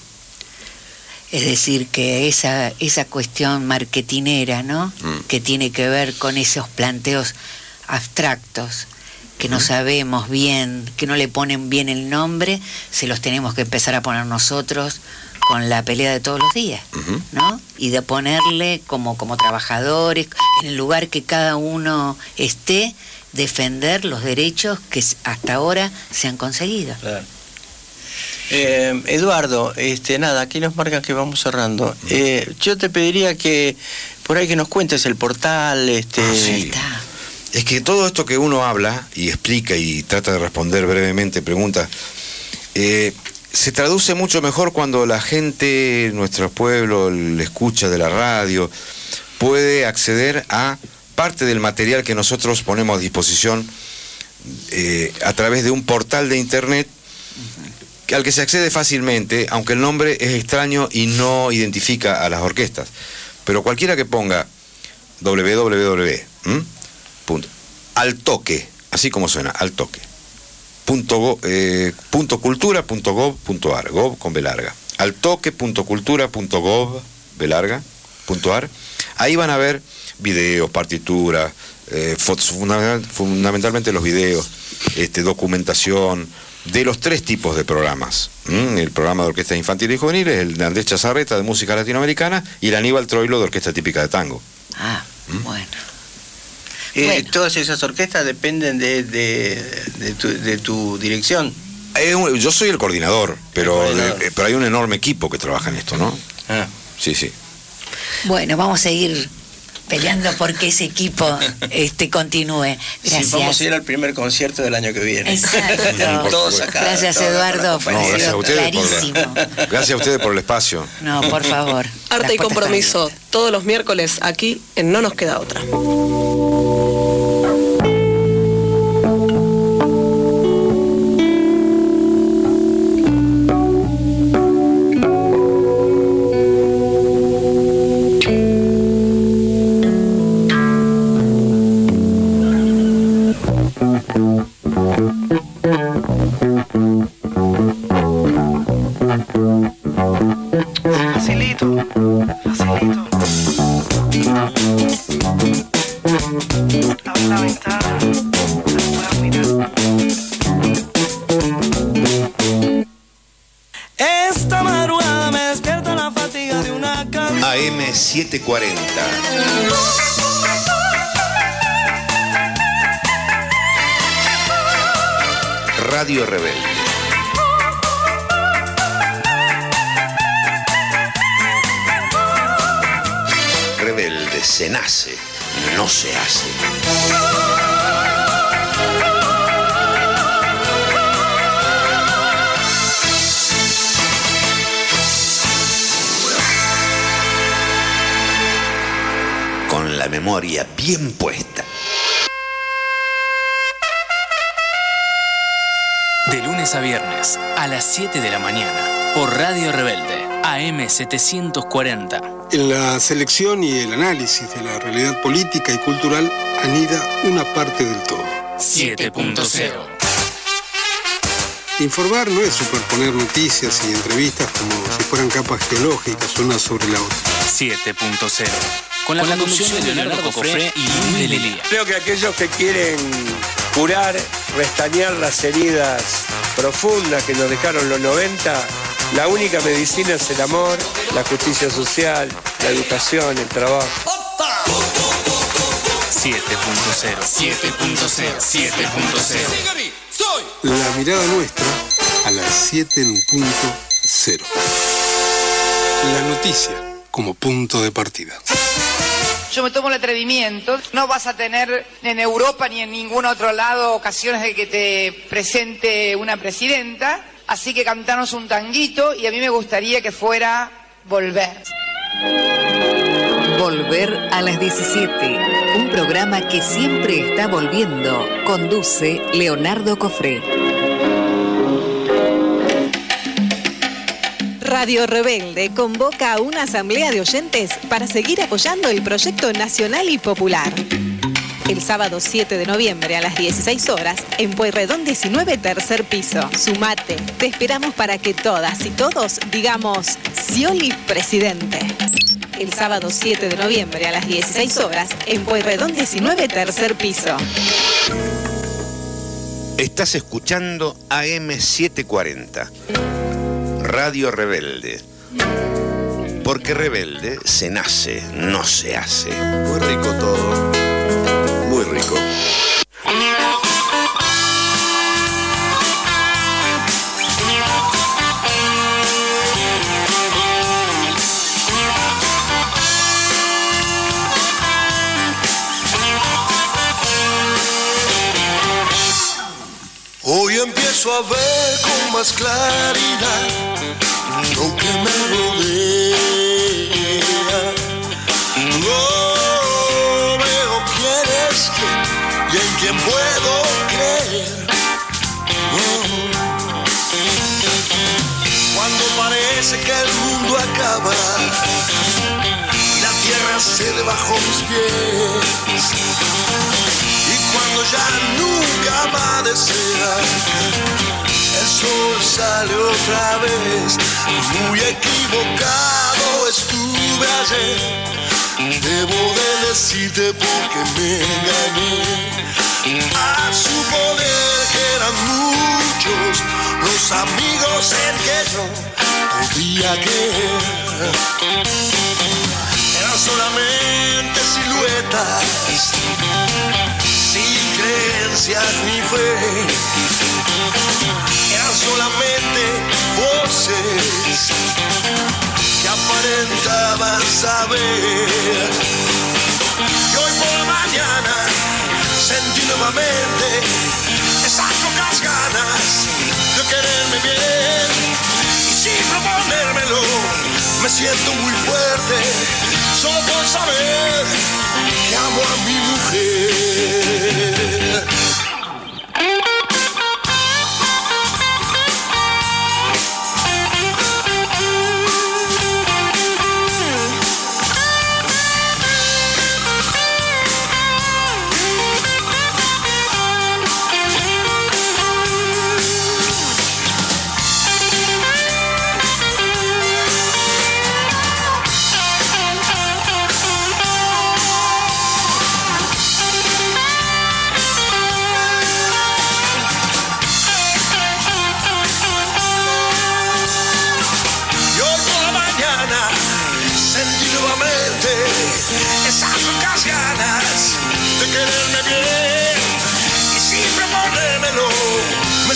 Es decir, que esa cuestión marketinera, ¿no? Que tiene que ver con esos planteos abstractos, que no sabemos bien, que no le ponen bien el nombre, se los tenemos que empezar a poner nosotros con la pelea de todos los días, ¿no? Y de ponerle como trabajadores, en el lugar que cada uno esté, defender los derechos que hasta ahora se han conseguido. Claro. Eduardo, nada, aquí nos marcan que vamos cerrando. Yo te pediría que por ahí que nos cuentes el portal, sí. Es que todo esto que uno habla y explica y trata de responder brevemente preguntas, se traduce mucho mejor cuando la gente, nuestro pueblo, el escucha de la radio, puede acceder a parte del material que nosotros ponemos a disposición a través de un portal de internet al que se accede fácilmente, aunque el nombre es extraño y no identifica a las orquestas. Pero cualquiera que ponga www.altoque, así como suena, altoque, .cultura.gov.ar, gov con B larga, altoque.cultura.gov.ar, ahí van a ver videos, partituras, fotos, fundamentalmente los videos, documentación de los 3 tipos de programas. El programa de orquestas infantiles y juveniles, el de Andrés Chazarreta de música latinoamericana y el Aníbal Troilo de orquesta típica de tango. Bueno. Todas esas orquestas dependen de tu dirección. Yo soy el coordinador, pero hay un enorme equipo que trabaja en esto, ¿no? Sí. Bueno, vamos a ir peleando porque ese equipo continúe. Gracias. Sí, vamos a ir al primer concierto del año que viene. Exacto. Todos acá. Gracias, Eduardo. Gracias a ustedes gracias a ustedes por el espacio. No, por favor. Arte y compromiso, todos los miércoles aquí en No Nos Queda Otra. AM740. Radio Rebelde. Rebelde se nace, no se hace. Con la memoria bien puesta. De lunes a viernes, a las 7 de la mañana, por Radio Rebelde, AM740. En la selección y el análisis de la realidad política y cultural anida una parte del todo. 7.0. Informar no es superponer noticias y entrevistas como si fueran capas geológicas una sobre la otra. 7.0. Con la conducción de Leonardo Cofré y Luis de Lelía. Creo que aquellos que quieren curar, restañar las heridas profundas que nos dejaron los 90, la única medicina es el amor, la justicia social, la educación, el trabajo. 7.0. 7.0. 7.0. La mirada nuestra a las 7.0. La noticia como punto de partida. Yo me tomo el atrevimiento, no vas a tener en Europa ni en ningún otro lado ocasiones de que te presente una presidenta, así que cantanos un tanguito y a mí me gustaría que fuera Volver. Volver a las 17, un programa que siempre está volviendo. Conduce Leonardo Cofré. Radio Rebelde convoca a una asamblea de oyentes para seguir apoyando el proyecto nacional y popular. El sábado 7 de noviembre a las 16 horas en Pueyrredón 19, tercer piso. Sumate, te esperamos para que todas y todos digamos Scioli presidente. El sábado 7 de noviembre a las 16 horas en Pueyrredón 19, tercer piso. Estás escuchando AM740. Radio Rebelde. Porque rebelde se nace, no se hace. Muy rico todo. Muy rico. Hoy empiezo a ver con más claridad lo que me rodea. No veo quién es quién y en quién puedo creer. Cuando parece que el mundo acaba y la tierra cede bajo mis pies, y cuando ya nunca amanecerá, el sol sale otra vez. Muy equivocado estuve ayer, debo de decirte porque me engañé. A suponer que eran muchos los amigos en que yo podía creer. Eran solamente siluetas, sin creencias ni fe. Eran solamente voces que aparentaban saber. Y hoy por la mañana sentí nuevamente esas locas ganas de quererme bien. Y sin proponérmelo me siento muy fuerte, solo por saber que amo a mi mujer.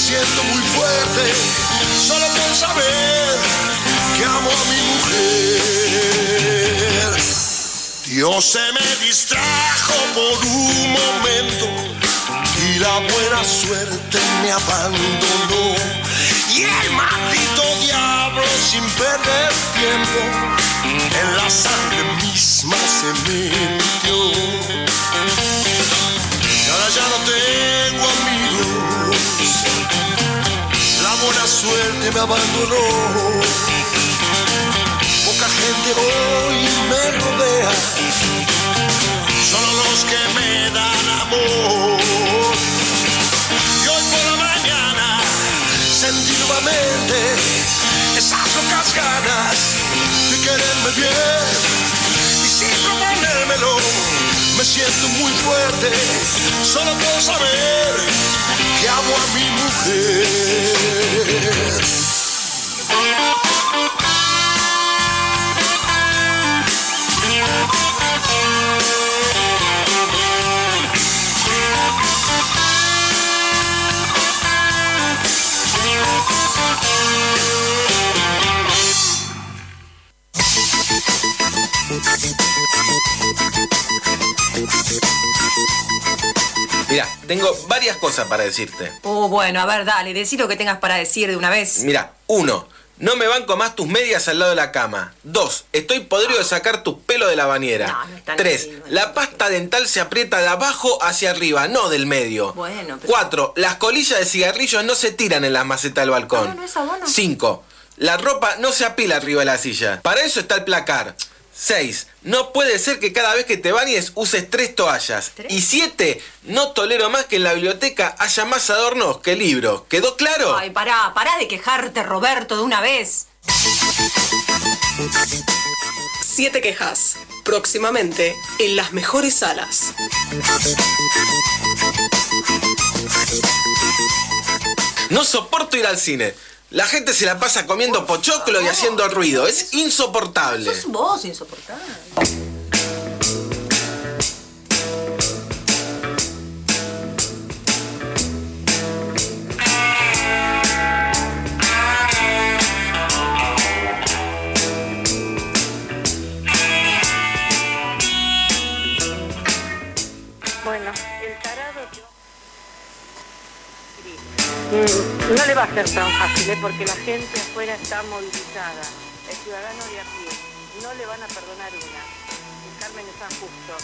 siento muy fuerte, solo con saber que amo a mi mujer. Dios se me distrajo por un momento y la buena suerte me abandonó. Y el maldito diablo, sin perder tiempo, en la sangre misma se me metió. Y ahora ya no tengo amigos, la buena suerte me abandonó. Poca gente hoy me rodea, solo los que me dan amor. Y hoy por la mañana sentí nuevamente esas locas ganas de quererme bien, y sin proponérmelo me siento muy fuerte, solo por saber que amo a mi mujer. Mira, tengo varias cosas para decirte. Bueno, a ver, dale, decí lo que tengas para decir de una vez. Mira, 1, no me banco más tus medias al lado de la cama. 2, estoy podrido de sacar tus pelos de la bañera. 3, la pasta dental se aprieta de abajo hacia arriba, no del medio. Bueno, pero... 4, las colillas de cigarrillos no se tiran en las macetas del balcón. No es abono. 5, la ropa no se apila arriba de la silla. Para eso está el placar. 6, no puede ser que cada vez que te bañes uses 3 toallas. Y 7, no tolero más que en la biblioteca haya más adornos que libros. ¿Quedó claro? Ay, pará de quejarte, Roberto, de una vez. 7 quejas. Próximamente en las mejores salas. No soporto ir al cine. La gente se la pasa comiendo pochoclo y haciendo ruido. Es insoportable. Sos vos insoportable. Bueno, el tarado... No le va a ser tan fácil, porque la gente afuera está movilizada. El ciudadano de a pie. No le van a perdonar una. El Carmen de San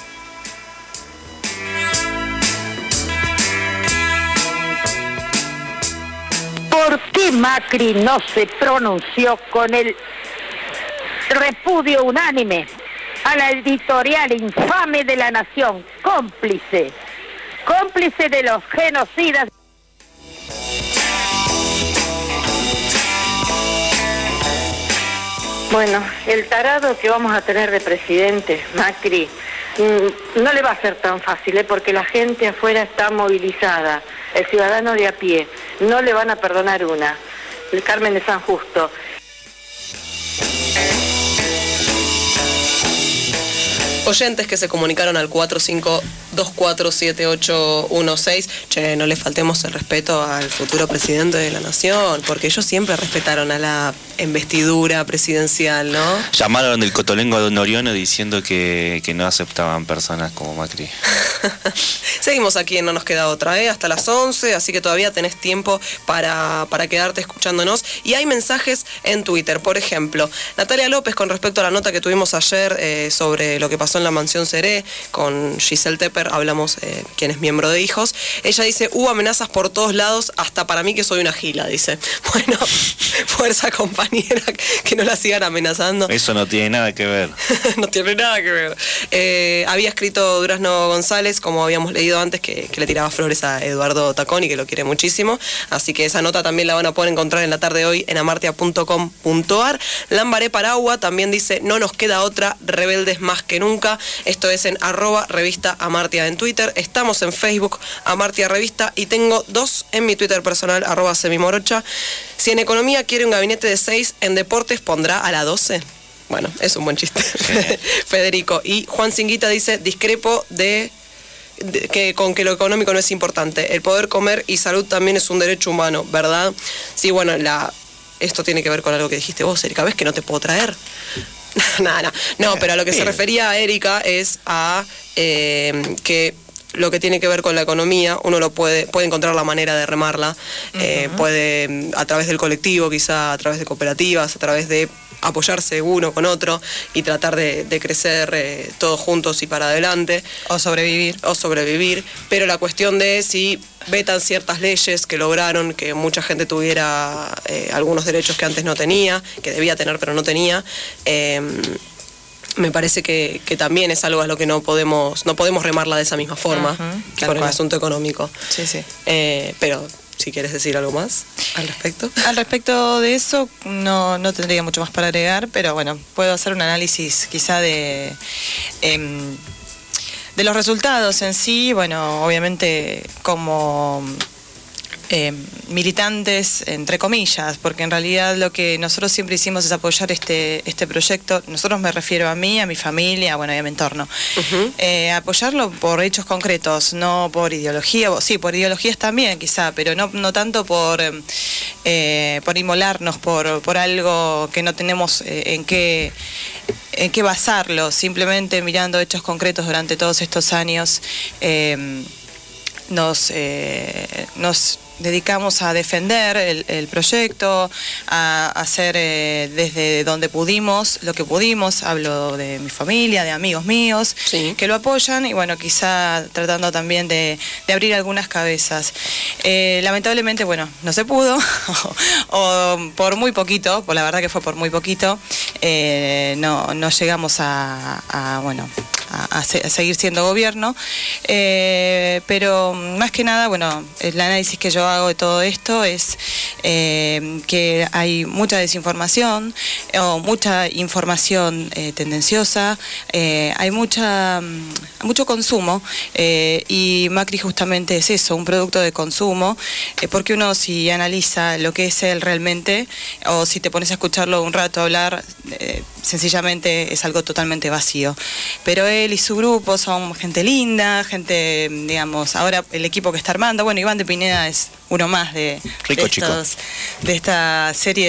Justo. ¿Por qué Macri no se pronunció con el repudio unánime a la editorial infame de La Nación, cómplice de los genocidas? Bueno, el tarado que vamos a tener de presidente, Macri, no le va a ser tan fácil, porque la gente afuera está movilizada. El ciudadano de a pie, no le van a perdonar una. El Carmen de San Justo. Oyentes que se comunicaron al 45247816. Che, no le faltemos el respeto al futuro presidente de la nación, porque ellos siempre respetaron a la investidura presidencial, ¿no? Llamaron del cotolengo a Don Oriono diciendo que no aceptaban personas como Macri. Seguimos aquí en No Nos Queda Otra, hasta las 11, así que todavía tenés tiempo para quedarte escuchándonos. Y hay mensajes en Twitter, por ejemplo, Natalia López, con respecto a la nota que tuvimos ayer sobre lo que pasó en la mansión Seré con Giselle Tepper, hablamos quien es miembro de Hijos. Ella dice, hubo amenazas por todos lados, hasta para mí que soy una gila, dice. Bueno, fuerza compañera, que no la sigan amenazando. Eso no tiene nada que ver. No tiene nada que ver. Había escrito Durazno González, como habíamos leído antes, que le tiraba flores a Eduardo Taconi, que lo quiere muchísimo. Así que esa nota también la van a poder encontrar en la tarde de hoy en amartia.com.ar. Lambaré Paragua también dice, no nos queda otra, rebeldes más que nunca. Esto es en @revista Amartia en Twitter. Estamos en Facebook, Amartia Revista, y tengo 2 en mi Twitter personal, @semimorocha. Si en economía quiere un gabinete de 6, en deportes pondrá a la 12. Bueno, es un buen chiste. Federico. Y Juan Singuita dice, discrepo de con que lo económico no es importante. El poder comer y salud también es un derecho humano, ¿verdad? Sí, bueno, esto tiene que ver con algo que dijiste vos, Erika, ¿ves que no te puedo traer? No, pero a lo que se refería a Erika es a que lo que tiene que ver con la economía, uno puede encontrar la manera de remarla, puede a través del colectivo, quizá a través de cooperativas, a través de apoyarse uno con otro y tratar de crecer todos juntos y para adelante. O sobrevivir. Pero la cuestión de si vetan ciertas leyes que lograron que mucha gente tuviera algunos derechos que antes no tenía, que debía tener pero no tenía, me parece que también es algo a lo que no podemos remarla de esa misma forma que con el asunto económico. Sí. Pero si quieres decir algo más al respecto. Al respecto de eso no tendría mucho más para agregar, pero bueno, puedo hacer un análisis quizá de los resultados en sí. Bueno, obviamente como militantes, entre comillas, porque en realidad lo que nosotros siempre hicimos es apoyar este proyecto. Nosotros, me refiero a mí, a mi familia, bueno, y a mi entorno. Apoyarlo por hechos concretos, no por ideología. Sí, por ideologías también quizá, pero no tanto por inmolarnos por algo que no tenemos en qué basarlo. Simplemente mirando hechos concretos durante todos estos años, nos dedicamos a defender el proyecto, a hacer desde donde pudimos, lo que pudimos. Hablo de mi familia, de amigos míos, que lo apoyan, y bueno, quizá tratando también de abrir algunas cabezas. Lamentablemente, bueno, no se pudo, o por muy poquito, por la verdad que fue por muy poquito, no llegamos a seguir siendo gobierno, pero más que nada, bueno, el análisis que yo hago de todo esto es que hay mucha desinformación o mucha información tendenciosa, hay mucho consumo, y Macri justamente es eso, un producto de consumo, porque uno, si analiza lo que es él realmente, o si te pones a escucharlo un rato hablar, sencillamente es algo totalmente vacío. Pero él y su grupo son gente linda, gente, digamos, ahora el equipo que está armando, bueno, Iván de Pineda es uno más de esta serie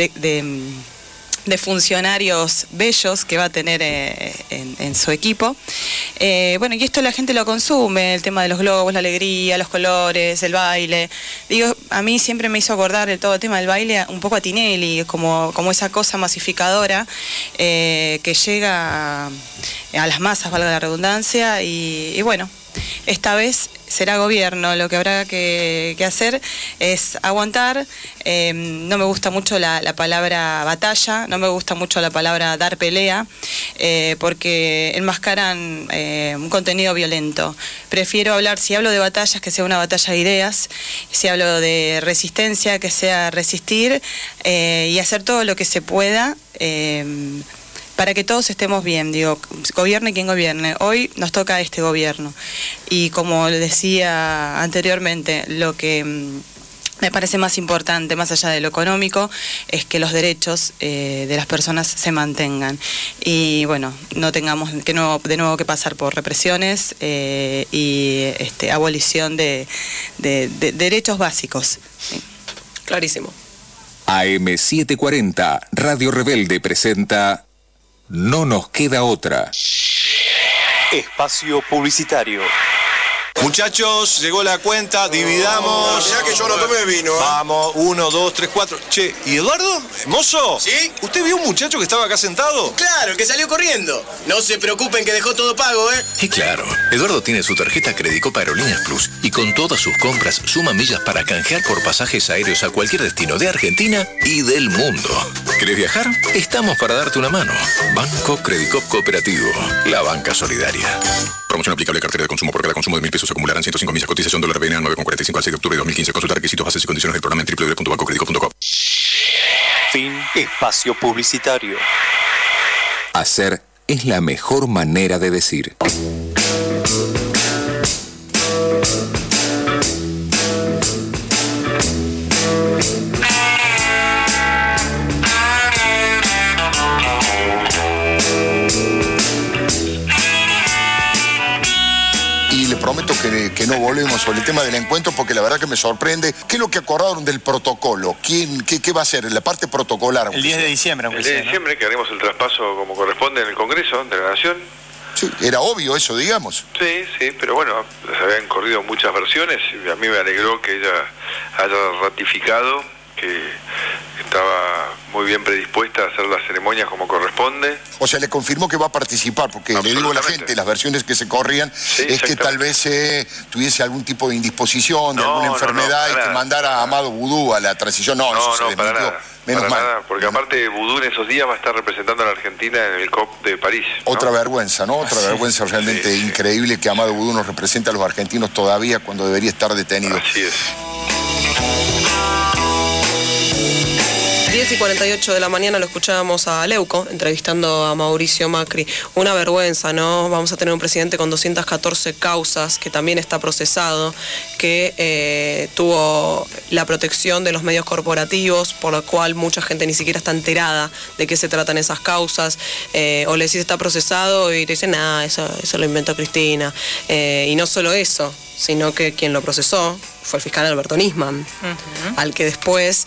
de funcionarios bellos que va a tener en su equipo. Bueno, y esto la gente lo consume, el tema de los globos, la alegría, los colores, el baile. Digo, a mí siempre me hizo acordar todo el tema del baile un poco a Tinelli, como esa cosa masificadora que llega a las masas, valga la redundancia, y bueno, esta vez será gobierno. Lo que habrá que hacer es aguantar. No me gusta mucho la palabra batalla, no me gusta mucho la palabra dar pelea, porque enmascaran un contenido violento. Prefiero hablar, si hablo de batallas, que sea una batalla de ideas, si hablo de resistencia, que sea resistir, y hacer todo lo que se pueda para que todos estemos bien. Digo, gobierne quien gobierne. Hoy nos toca este gobierno. Y como le decía anteriormente, lo que me parece más importante, más allá de lo económico, es que los derechos de las personas se mantengan. Y bueno, no tengamos de nuevo que pasar por represiones y abolición de derechos básicos. Sí. Clarísimo. AM740, Radio Rebelde presenta No nos queda otra. Espacio publicitario. Muchachos, llegó la cuenta, dividamos. Mirá que yo no tomé vino. Vamos, 1, 2, 3, 4. Che, ¿y Eduardo? ¿Mozo? ¿Sí? ¿Usted vio un muchacho que estaba acá sentado? Claro, el que salió corriendo. No se preocupen que dejó todo pago, ¿eh? Y claro, Eduardo tiene su tarjeta Credicop Aerolíneas Plus y con todas sus compras suma millas para canjear por pasajes aéreos a cualquier destino de Argentina y del mundo. ¿Querés viajar? Estamos para darte una mano. Banco Credicop Cooperativo, la banca solidaria. Promoción aplicable a cartera de consumo. Por cada consumo de 1.000 pesos se acumularán 105 millas. Cotización dólar BNA 9,45 al 6 de octubre de 2015. Consultar requisitos, bases y condiciones del programa en www.bancocredico.com. Fin. Espacio publicitario. Hacer es la mejor manera de decir. que no volvemos sobre el tema del encuentro, porque la verdad que me sorprende. ¿Qué es lo que acordaron del protocolo? ¿Qué va a ser? La parte protocolar. El 10 de diciembre, El 10 de diciembre, que haremos el traspaso como corresponde en el Congreso de la Nación. Sí, era obvio eso, digamos. Sí, pero bueno, se habían corrido muchas versiones y a mí me alegró que ella haya ratificado que estaba muy bien predispuesta a hacer las ceremonias como corresponde. O sea, le confirmó que va a participar, porque le digo a la gente, las versiones que se corrían, es que tal vez tuviese algún tipo de indisposición, de alguna enfermedad, y que mandara a Amado Vudú a la transición. No, eso se para desmintió. nada. Menos para mal. nada, porque aparte Vudú en esos días va a estar representando a la Argentina en el COP de París, ¿no? Otra vergüenza, ¿no? Otra vergüenza realmente increíble que Amado Vudú nos represente a los argentinos todavía cuando debería estar detenido. Así es. 10:48 de la mañana lo escuchábamos a Leuco entrevistando a Mauricio Macri. Una vergüenza, ¿no? Vamos a tener un presidente con 214 causas, que también está procesado, que tuvo la protección de los medios corporativos, por lo cual mucha gente ni siquiera está enterada de qué se tratan esas causas, o le decís está procesado y te dicen, eso lo inventó Cristina. Y no solo eso, sino que quien lo procesó fue el fiscal Alberto Nisman, con el que después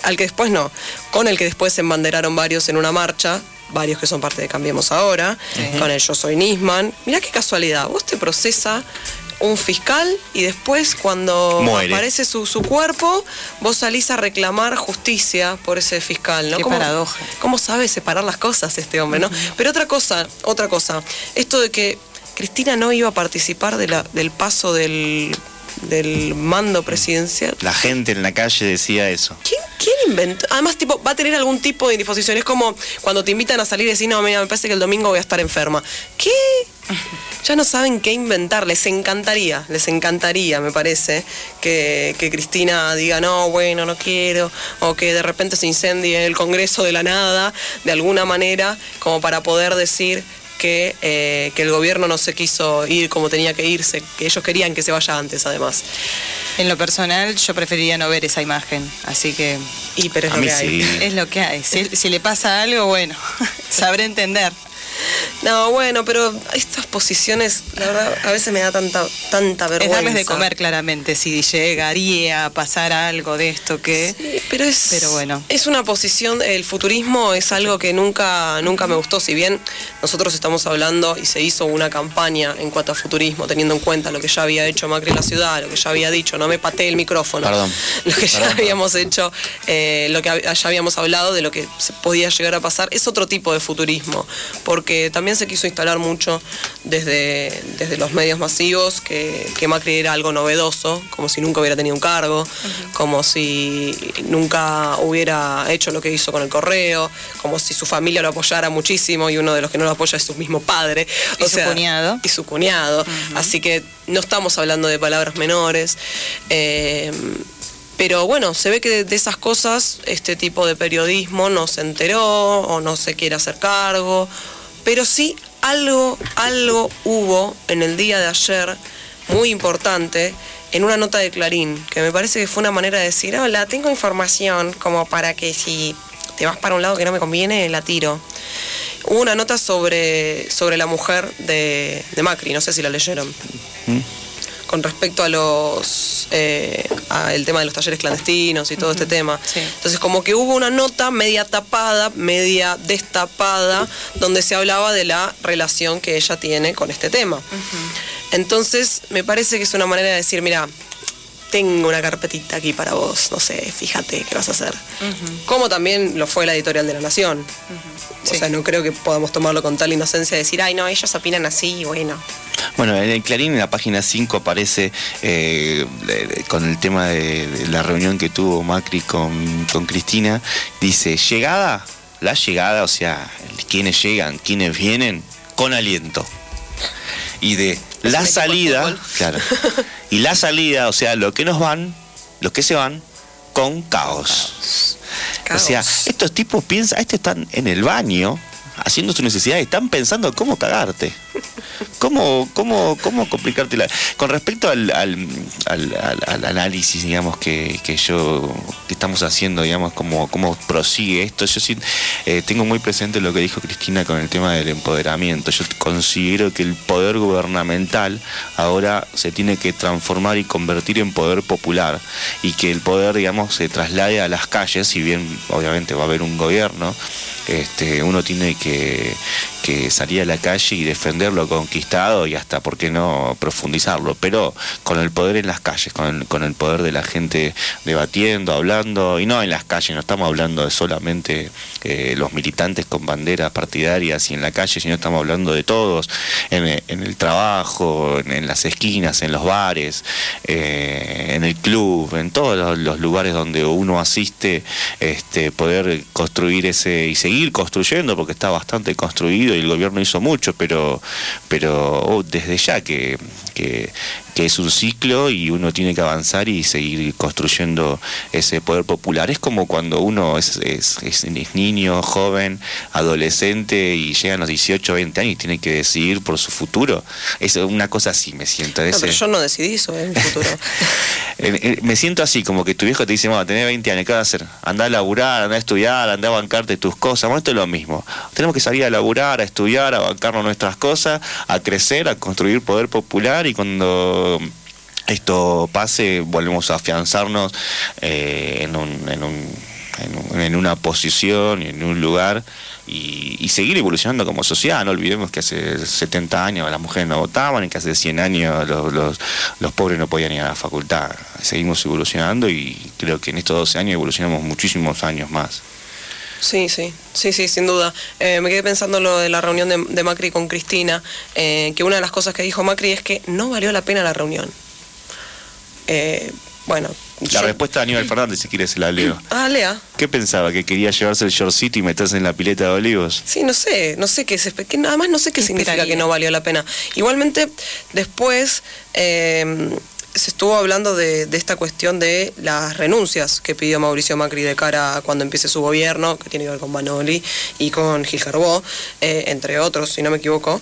se embanderaron varios en una marcha, varios que son parte de Cambiemos Ahora, con el Yo Soy Nisman. Mirá qué casualidad, vos te procesa un fiscal y después cuando aparece su cuerpo, vos salís a reclamar justicia por ese fiscal, ¿no? Qué paradoja. ¿Cómo sabe separar las cosas este hombre, no? Pero otra cosa, esto de que Cristina no iba a participar del paso del mando presidencial. La gente en la calle decía eso. ¿Quién inventó? Además, va a tener algún tipo de indisposición. Es como cuando te invitan a salir y decís, no, mira, me parece que el domingo voy a estar enferma. ¿Qué? Ya no saben qué inventar. Les encantaría, me parece, que Cristina diga, no, bueno, no quiero, o que de repente se incendie el Congreso de la nada, de alguna manera, como para poder decir que el gobierno no se quiso ir como tenía que irse, que ellos querían que se vaya antes, además. En lo personal, yo preferiría no ver esa imagen, así que... pero es lo que hay. Sí. Es lo que hay. Si le pasa algo, bueno, sabré entender. No, bueno, pero estas posiciones, la verdad, a veces me da tanta vergüenza. Es darles de comer, claramente, si llegaría a pasar algo de esto que... Sí, pero bueno. Es una posición, el futurismo es algo que nunca me gustó, si bien nosotros estamos hablando y se hizo una campaña en cuanto a futurismo, teniendo en cuenta lo que ya había hecho Macri en la ciudad, lo que ya había dicho, no me pateé el micrófono. Perdón. Lo que ya habíamos hecho, lo que ya habíamos hablado de lo que se podía llegar a pasar, es otro tipo de futurismo, porque también se quiso instalar mucho desde los medios masivos que Macri era algo novedoso, como si nunca hubiera tenido un cargo, como si nunca hubiera hecho lo que hizo con el correo, como si su familia lo apoyara muchísimo y uno de los que no lo apoya es su mismo padre. Y su cuñado. Así que no estamos hablando de palabras menores. Pero bueno, se ve que de esas cosas este tipo de periodismo no se enteró o no se quiere hacer cargo. Pero sí, algo hubo en el día de ayer, muy importante, en una nota de Clarín, que me parece que fue una manera de decir, hola, tengo información como para que si te vas para un lado que no me conviene, la tiro. Hubo una nota sobre la mujer de Macri, no sé si la leyeron. Con respecto a el tema de los talleres clandestinos y todo este tema. Sí. Entonces, como que hubo una nota media tapada, media destapada, donde se hablaba de la relación que ella tiene con este tema. Entonces, me parece que es una manera de decir, mira, tengo una carpetita aquí para vos, no sé, fíjate qué vas a hacer. Como también lo fue la editorial de La Nación. O sea, no creo que podamos tomarlo con tal inocencia de decir, ay, no, ellos opinan así, bueno. Bueno, en el Clarín, en la página 5, aparece con el tema de la reunión que tuvo Macri con Cristina, dice, la llegada, o sea, quienes llegan, quienes vienen, con aliento. Y de la salida, claro, y la salida, o sea, los que se van, con caos. O sea, estos tipos piensan, estos están en el baño, haciendo sus necesidades, están pensando cómo cagarte. ¿Cómo complicarte la... Con respecto al análisis, digamos, que estamos haciendo, digamos, cómo prosigue esto, yo sí tengo muy presente lo que dijo Cristina con el tema del empoderamiento. Yo considero que el poder gubernamental ahora se tiene que transformar y convertir en poder popular, y que el poder, digamos, se traslade a las calles. Si bien obviamente va a haber un gobierno, uno tiene que salir a la calle y defender lo conquistado, y hasta, ¿por qué no?, profundizarlo, pero con el poder en las calles, con el poder de la gente debatiendo, hablando, y no en las calles, no estamos hablando de solamente los militantes con banderas partidarias y en la calle, sino estamos hablando de todos, en el trabajo, en las esquinas, en los bares, en el club, en todos los lugares donde uno asiste, poder construir ese, y seguir construyendo, porque está bastante construido y el gobierno hizo mucho, pero desde ya que es un ciclo y uno tiene que avanzar y seguir construyendo ese poder popular. Es como cuando uno es niño, joven, adolescente y llegan los 18, 20 años y tiene que decidir por su futuro. Es una cosa así, me siento. No, pero yo no decidí sobre mi futuro. Me siento así, como que tu viejo te dice, bueno, tenés 20 años, ¿qué vas a hacer? Andá a laburar, andá a estudiar, andá a bancarte tus cosas. Bueno, esto es lo mismo. Tenemos que salir a laburar, a estudiar, a bancarnos nuestras cosas, a crecer, a construir poder popular, y cuando esto pase volvemos a afianzarnos en una posición y en un lugar, y seguir evolucionando como sociedad. No olvidemos que hace 70 años las mujeres no votaban, y que hace 100 años los pobres no podían ir a la facultad. Seguimos evolucionando, y creo que en estos 12 años evolucionamos muchísimos años más. Sí, sin duda. Me quedé pensando en lo de la reunión de Macri con Cristina, que una de las cosas que dijo Macri es que no valió la pena la reunión. La respuesta de Aníbal Fernández, si quieres, se la leo. Lea. ¿Qué pensaba? ¿Que quería llevarse el shortcito y meterse en la pileta de Olivos? Sí, no sé además no sé qué significa que no valió la pena. Igualmente, después se estuvo hablando de esta cuestión de las renuncias que pidió Mauricio Macri de cara a cuando empiece su gobierno, que tiene que ver con Banoli y con Gil Carbó, entre otros, si no me equivoco.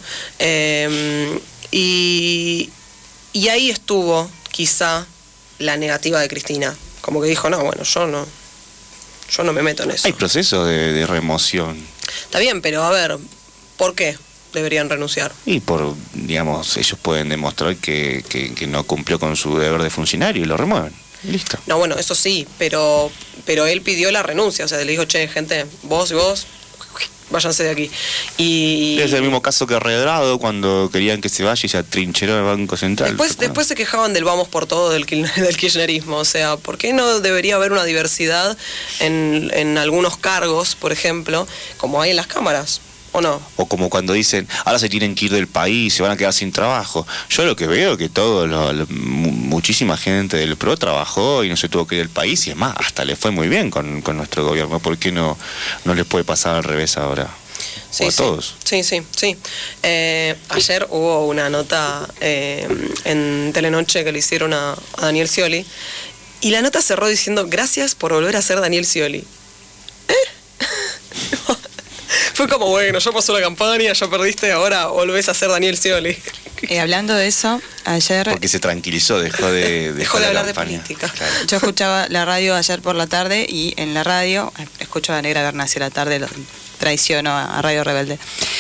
Y ahí estuvo, quizá, la negativa de Cristina. Como que dijo, yo no me meto en eso. Hay procesos de remoción. Está bien, pero a ver, ¿por qué deberían renunciar? Y digamos, ellos pueden demostrar que no cumplió con su deber de funcionario y lo remueven. Y listo. No, bueno, eso sí, pero él pidió la renuncia, o sea, le dijo, che, gente, vos y vos, váyanse de aquí. Es el mismo caso que Redrado, cuando querían que se vaya y se atrincheró en el Banco Central. Después se quejaban del vamos por todo del kirchnerismo. O sea, ¿por qué no debería haber una diversidad en algunos cargos, por ejemplo, como hay en las cámaras? ¿O no? O como cuando dicen, ahora se tienen que ir del país, se van a quedar sin trabajo. Yo lo que veo es que muchísima gente del PRO trabajó y no se tuvo que ir del país, y es más, hasta le fue muy bien con nuestro gobierno. ¿Por qué no les puede pasar al revés ahora? Sí, o a todos. Sí. Ayer hubo una nota en Telenoche que le hicieron a Daniel Scioli, y la nota cerró diciendo, gracias por volver a ser Daniel Scioli. Fue como, bueno, ya pasó la campaña, ya perdiste, ahora volvés a ser Daniel Scioli. Hablando de eso, ayer... Porque se tranquilizó, dejó de hablar de política. Claro. Yo escuchaba la radio ayer por la tarde, y en la radio, escucho a Negra Bernasi a la tarde, traiciono a Radio Rebelde.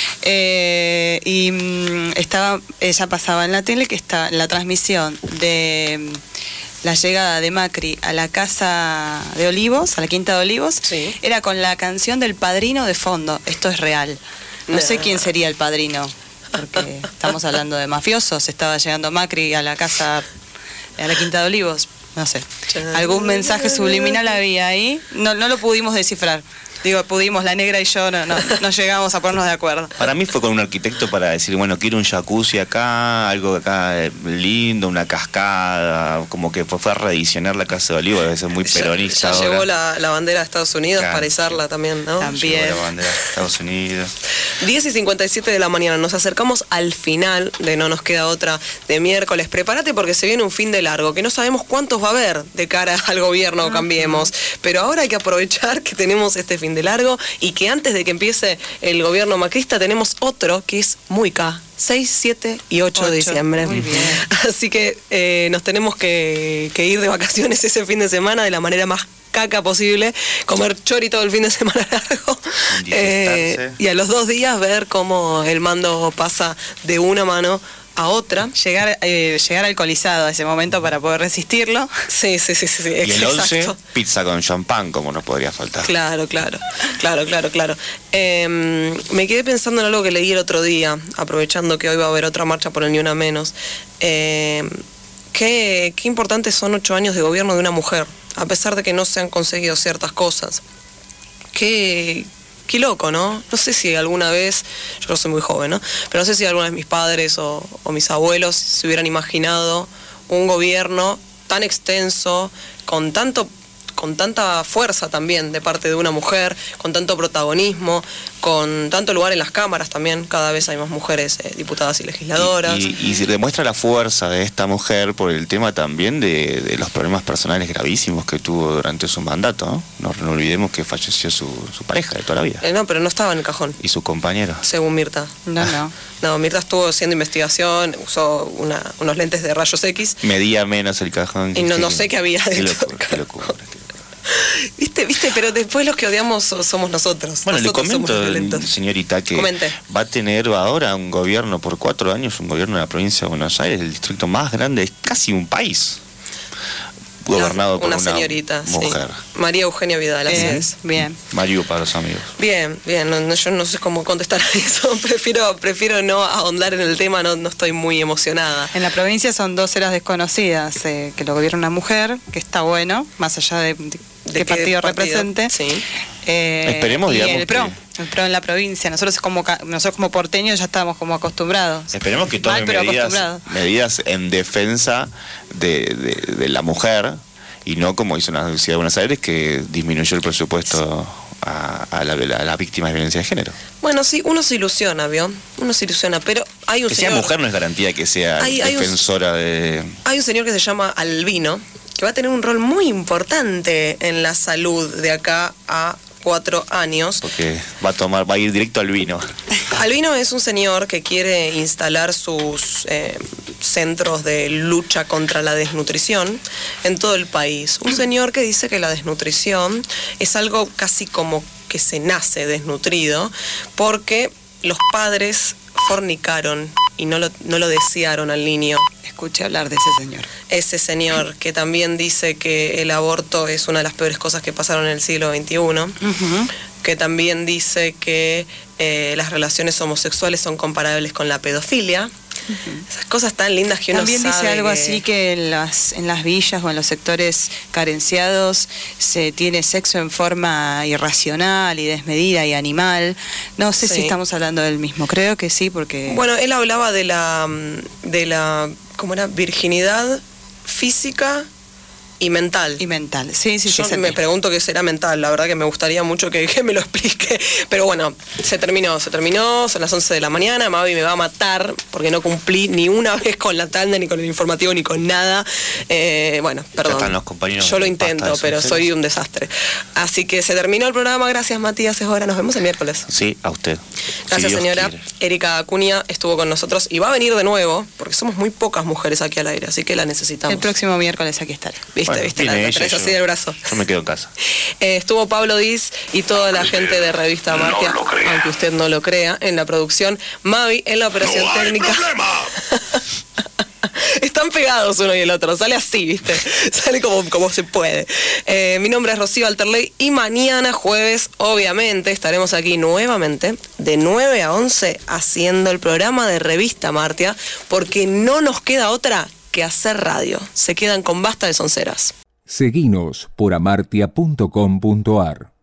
Ella pasaba en la tele que está la transmisión de la llegada de Macri a la casa de Olivos, a la Quinta de Olivos, sí. Era con la canción del Padrino de fondo. Esto es real. No sé quién sería el padrino, porque estamos hablando de mafiosos. Estaba llegando Macri a la casa, a la Quinta de Olivos. No sé. Algún mensaje subliminal había ahí. No lo pudimos descifrar. Digo, la Negra y yo no llegamos a ponernos de acuerdo. Para mí fue con un arquitecto para decir, bueno, quiero un jacuzzi acá, algo acá lindo, una cascada, como que fue a reedicionar la Casa de Olivos, debe ser muy peronista. Ya llevó la bandera de Estados Unidos, claro, para izarla también, ¿no? También. Llevó la bandera de Estados Unidos. 10:57 de la mañana, nos acercamos al final de No Nos Queda Otra de miércoles. Prepárate porque se viene un fin de largo, que no sabemos cuántos va a haber de cara al gobierno, Cambiemos, pero ahora hay que aprovechar que tenemos este fin pasen de largo y que antes de que empiece el gobierno macrista tenemos otro que es muy K. 6, 7 y 8 de diciembre. Muy bien. Así que nos tenemos que ir de vacaciones ese fin de semana de la manera más caca posible, comer chori todo el fin de semana largo y a los 2 días ver cómo el mando pasa de una mano a otra. Llegar alcoholizado a ese momento para poder resistirlo. Sí. Y el 11, pizza con champán, como no podría faltar. Claro. Me quedé pensando en algo que leí el otro día, aprovechando que hoy va a haber otra marcha por el Ni Una Menos. Qué importantes son 8 años de gobierno de una mujer, a pesar de que no se han conseguido ciertas cosas. Qué loco, ¿no? No sé si alguna vez, yo no soy muy joven, ¿no? Pero no sé si alguna vez mis padres o mis abuelos se hubieran imaginado un gobierno tan extenso, con tanta fuerza también de parte de una mujer, con tanto protagonismo, con tanto lugar en las cámaras también, cada vez hay más mujeres diputadas y legisladoras. Y se demuestra la fuerza de esta mujer por el tema también de los problemas personales gravísimos que tuvo durante su mandato, ¿no? No olvidemos que falleció su pareja de toda la vida. No, pero no estaba en el cajón. Y su compañero. Según Mirta. No, Mirta estuvo haciendo investigación, usó unos lentes de rayos X. Medía menos el cajón. Y no sé qué había dentro. Qué locura. ¿Viste? Pero después los que odiamos somos nosotros. Bueno, nosotros le comento, señorita, que va a tener ahora un gobierno por 4 años, un gobierno de la provincia de Buenos Aires, el distrito más grande, es casi un país, gobernado por una señorita, mujer. Sí. María Eugenia Vidal, así es. Bien. Mario para los amigos. Bien. Yo no sé cómo contestar a eso. Prefiero no ahondar en el tema, no estoy muy emocionada. En la provincia son 2 eras desconocidas, que lo gobierna una mujer, que está bueno, más allá de qué partido represente. Sí. Esperemos, y digamos, el PRO en la provincia. Nosotros como porteños ya estábamos como acostumbrados. Esperemos que tomen medidas en defensa de la mujer y no como hizo la Ciudad de Buenos Aires, que disminuyó el presupuesto a las víctimas de violencia de género. Bueno, sí, uno se ilusiona, ¿vio? Pero hay un que señor... sea mujer no es garantía que sea defensora de... Hay un señor que se llama Albino, que va a tener un rol muy importante en la salud de acá a 4 años. Porque va a ir directo al vino. Albino es un señor que quiere instalar sus centros de lucha contra la desnutrición en todo el país. Un señor que dice que la desnutrición es algo casi como que se nace desnutrido, porque los padres fornicaron y no lo desearon al niño. Escuché hablar de ese señor. Ese señor que también dice que el aborto es una de las peores cosas que pasaron en el siglo XXI, que también dice que las relaciones homosexuales son comparables con la pedofilia. Esas cosas tan lindas que uno también sabe. Dice algo así que en las villas o en los sectores carenciados se tiene sexo en forma irracional y desmedida y animal. No sé si estamos hablando del mismo, creo que sí, porque... Bueno, él hablaba de la ¿cómo era? Virginidad física y mental. Sí. Yo me pregunto qué será mental, la verdad que me gustaría mucho que me lo explique. Pero bueno, se terminó, son las 11 de la mañana, Mavi me va a matar porque no cumplí ni una vez con la tanda, ni con el informativo, ni con nada. Bueno, perdón. Ya están los compañeros. Yo lo intento, pero soy un desastre. Así que se terminó el programa, gracias Matías, es hora, nos vemos el miércoles. Sí, a usted. Gracias, si señora. Erika Acuña estuvo con nosotros y va a venir de nuevo, porque somos muy pocas mujeres aquí al aire, así que la necesitamos. El próximo miércoles aquí estaré. ¿Viste? La tenés así del brazo. Yo me quedo en casa. Estuvo Pablo Diz y toda la gente de Revista Martia, aunque usted no lo crea, en la producción. Mavi en la operación técnica. Están pegados uno y el otro, sale así, ¿viste? Sale como se puede. Mi nombre es Rocío Alterley y mañana jueves, obviamente, estaremos aquí nuevamente de 9 a 11 haciendo el programa de Revista Martia, porque no nos queda otra que hacer radio. Se quedan con Basta de Sonceras. Seguinos por amartia.com.ar.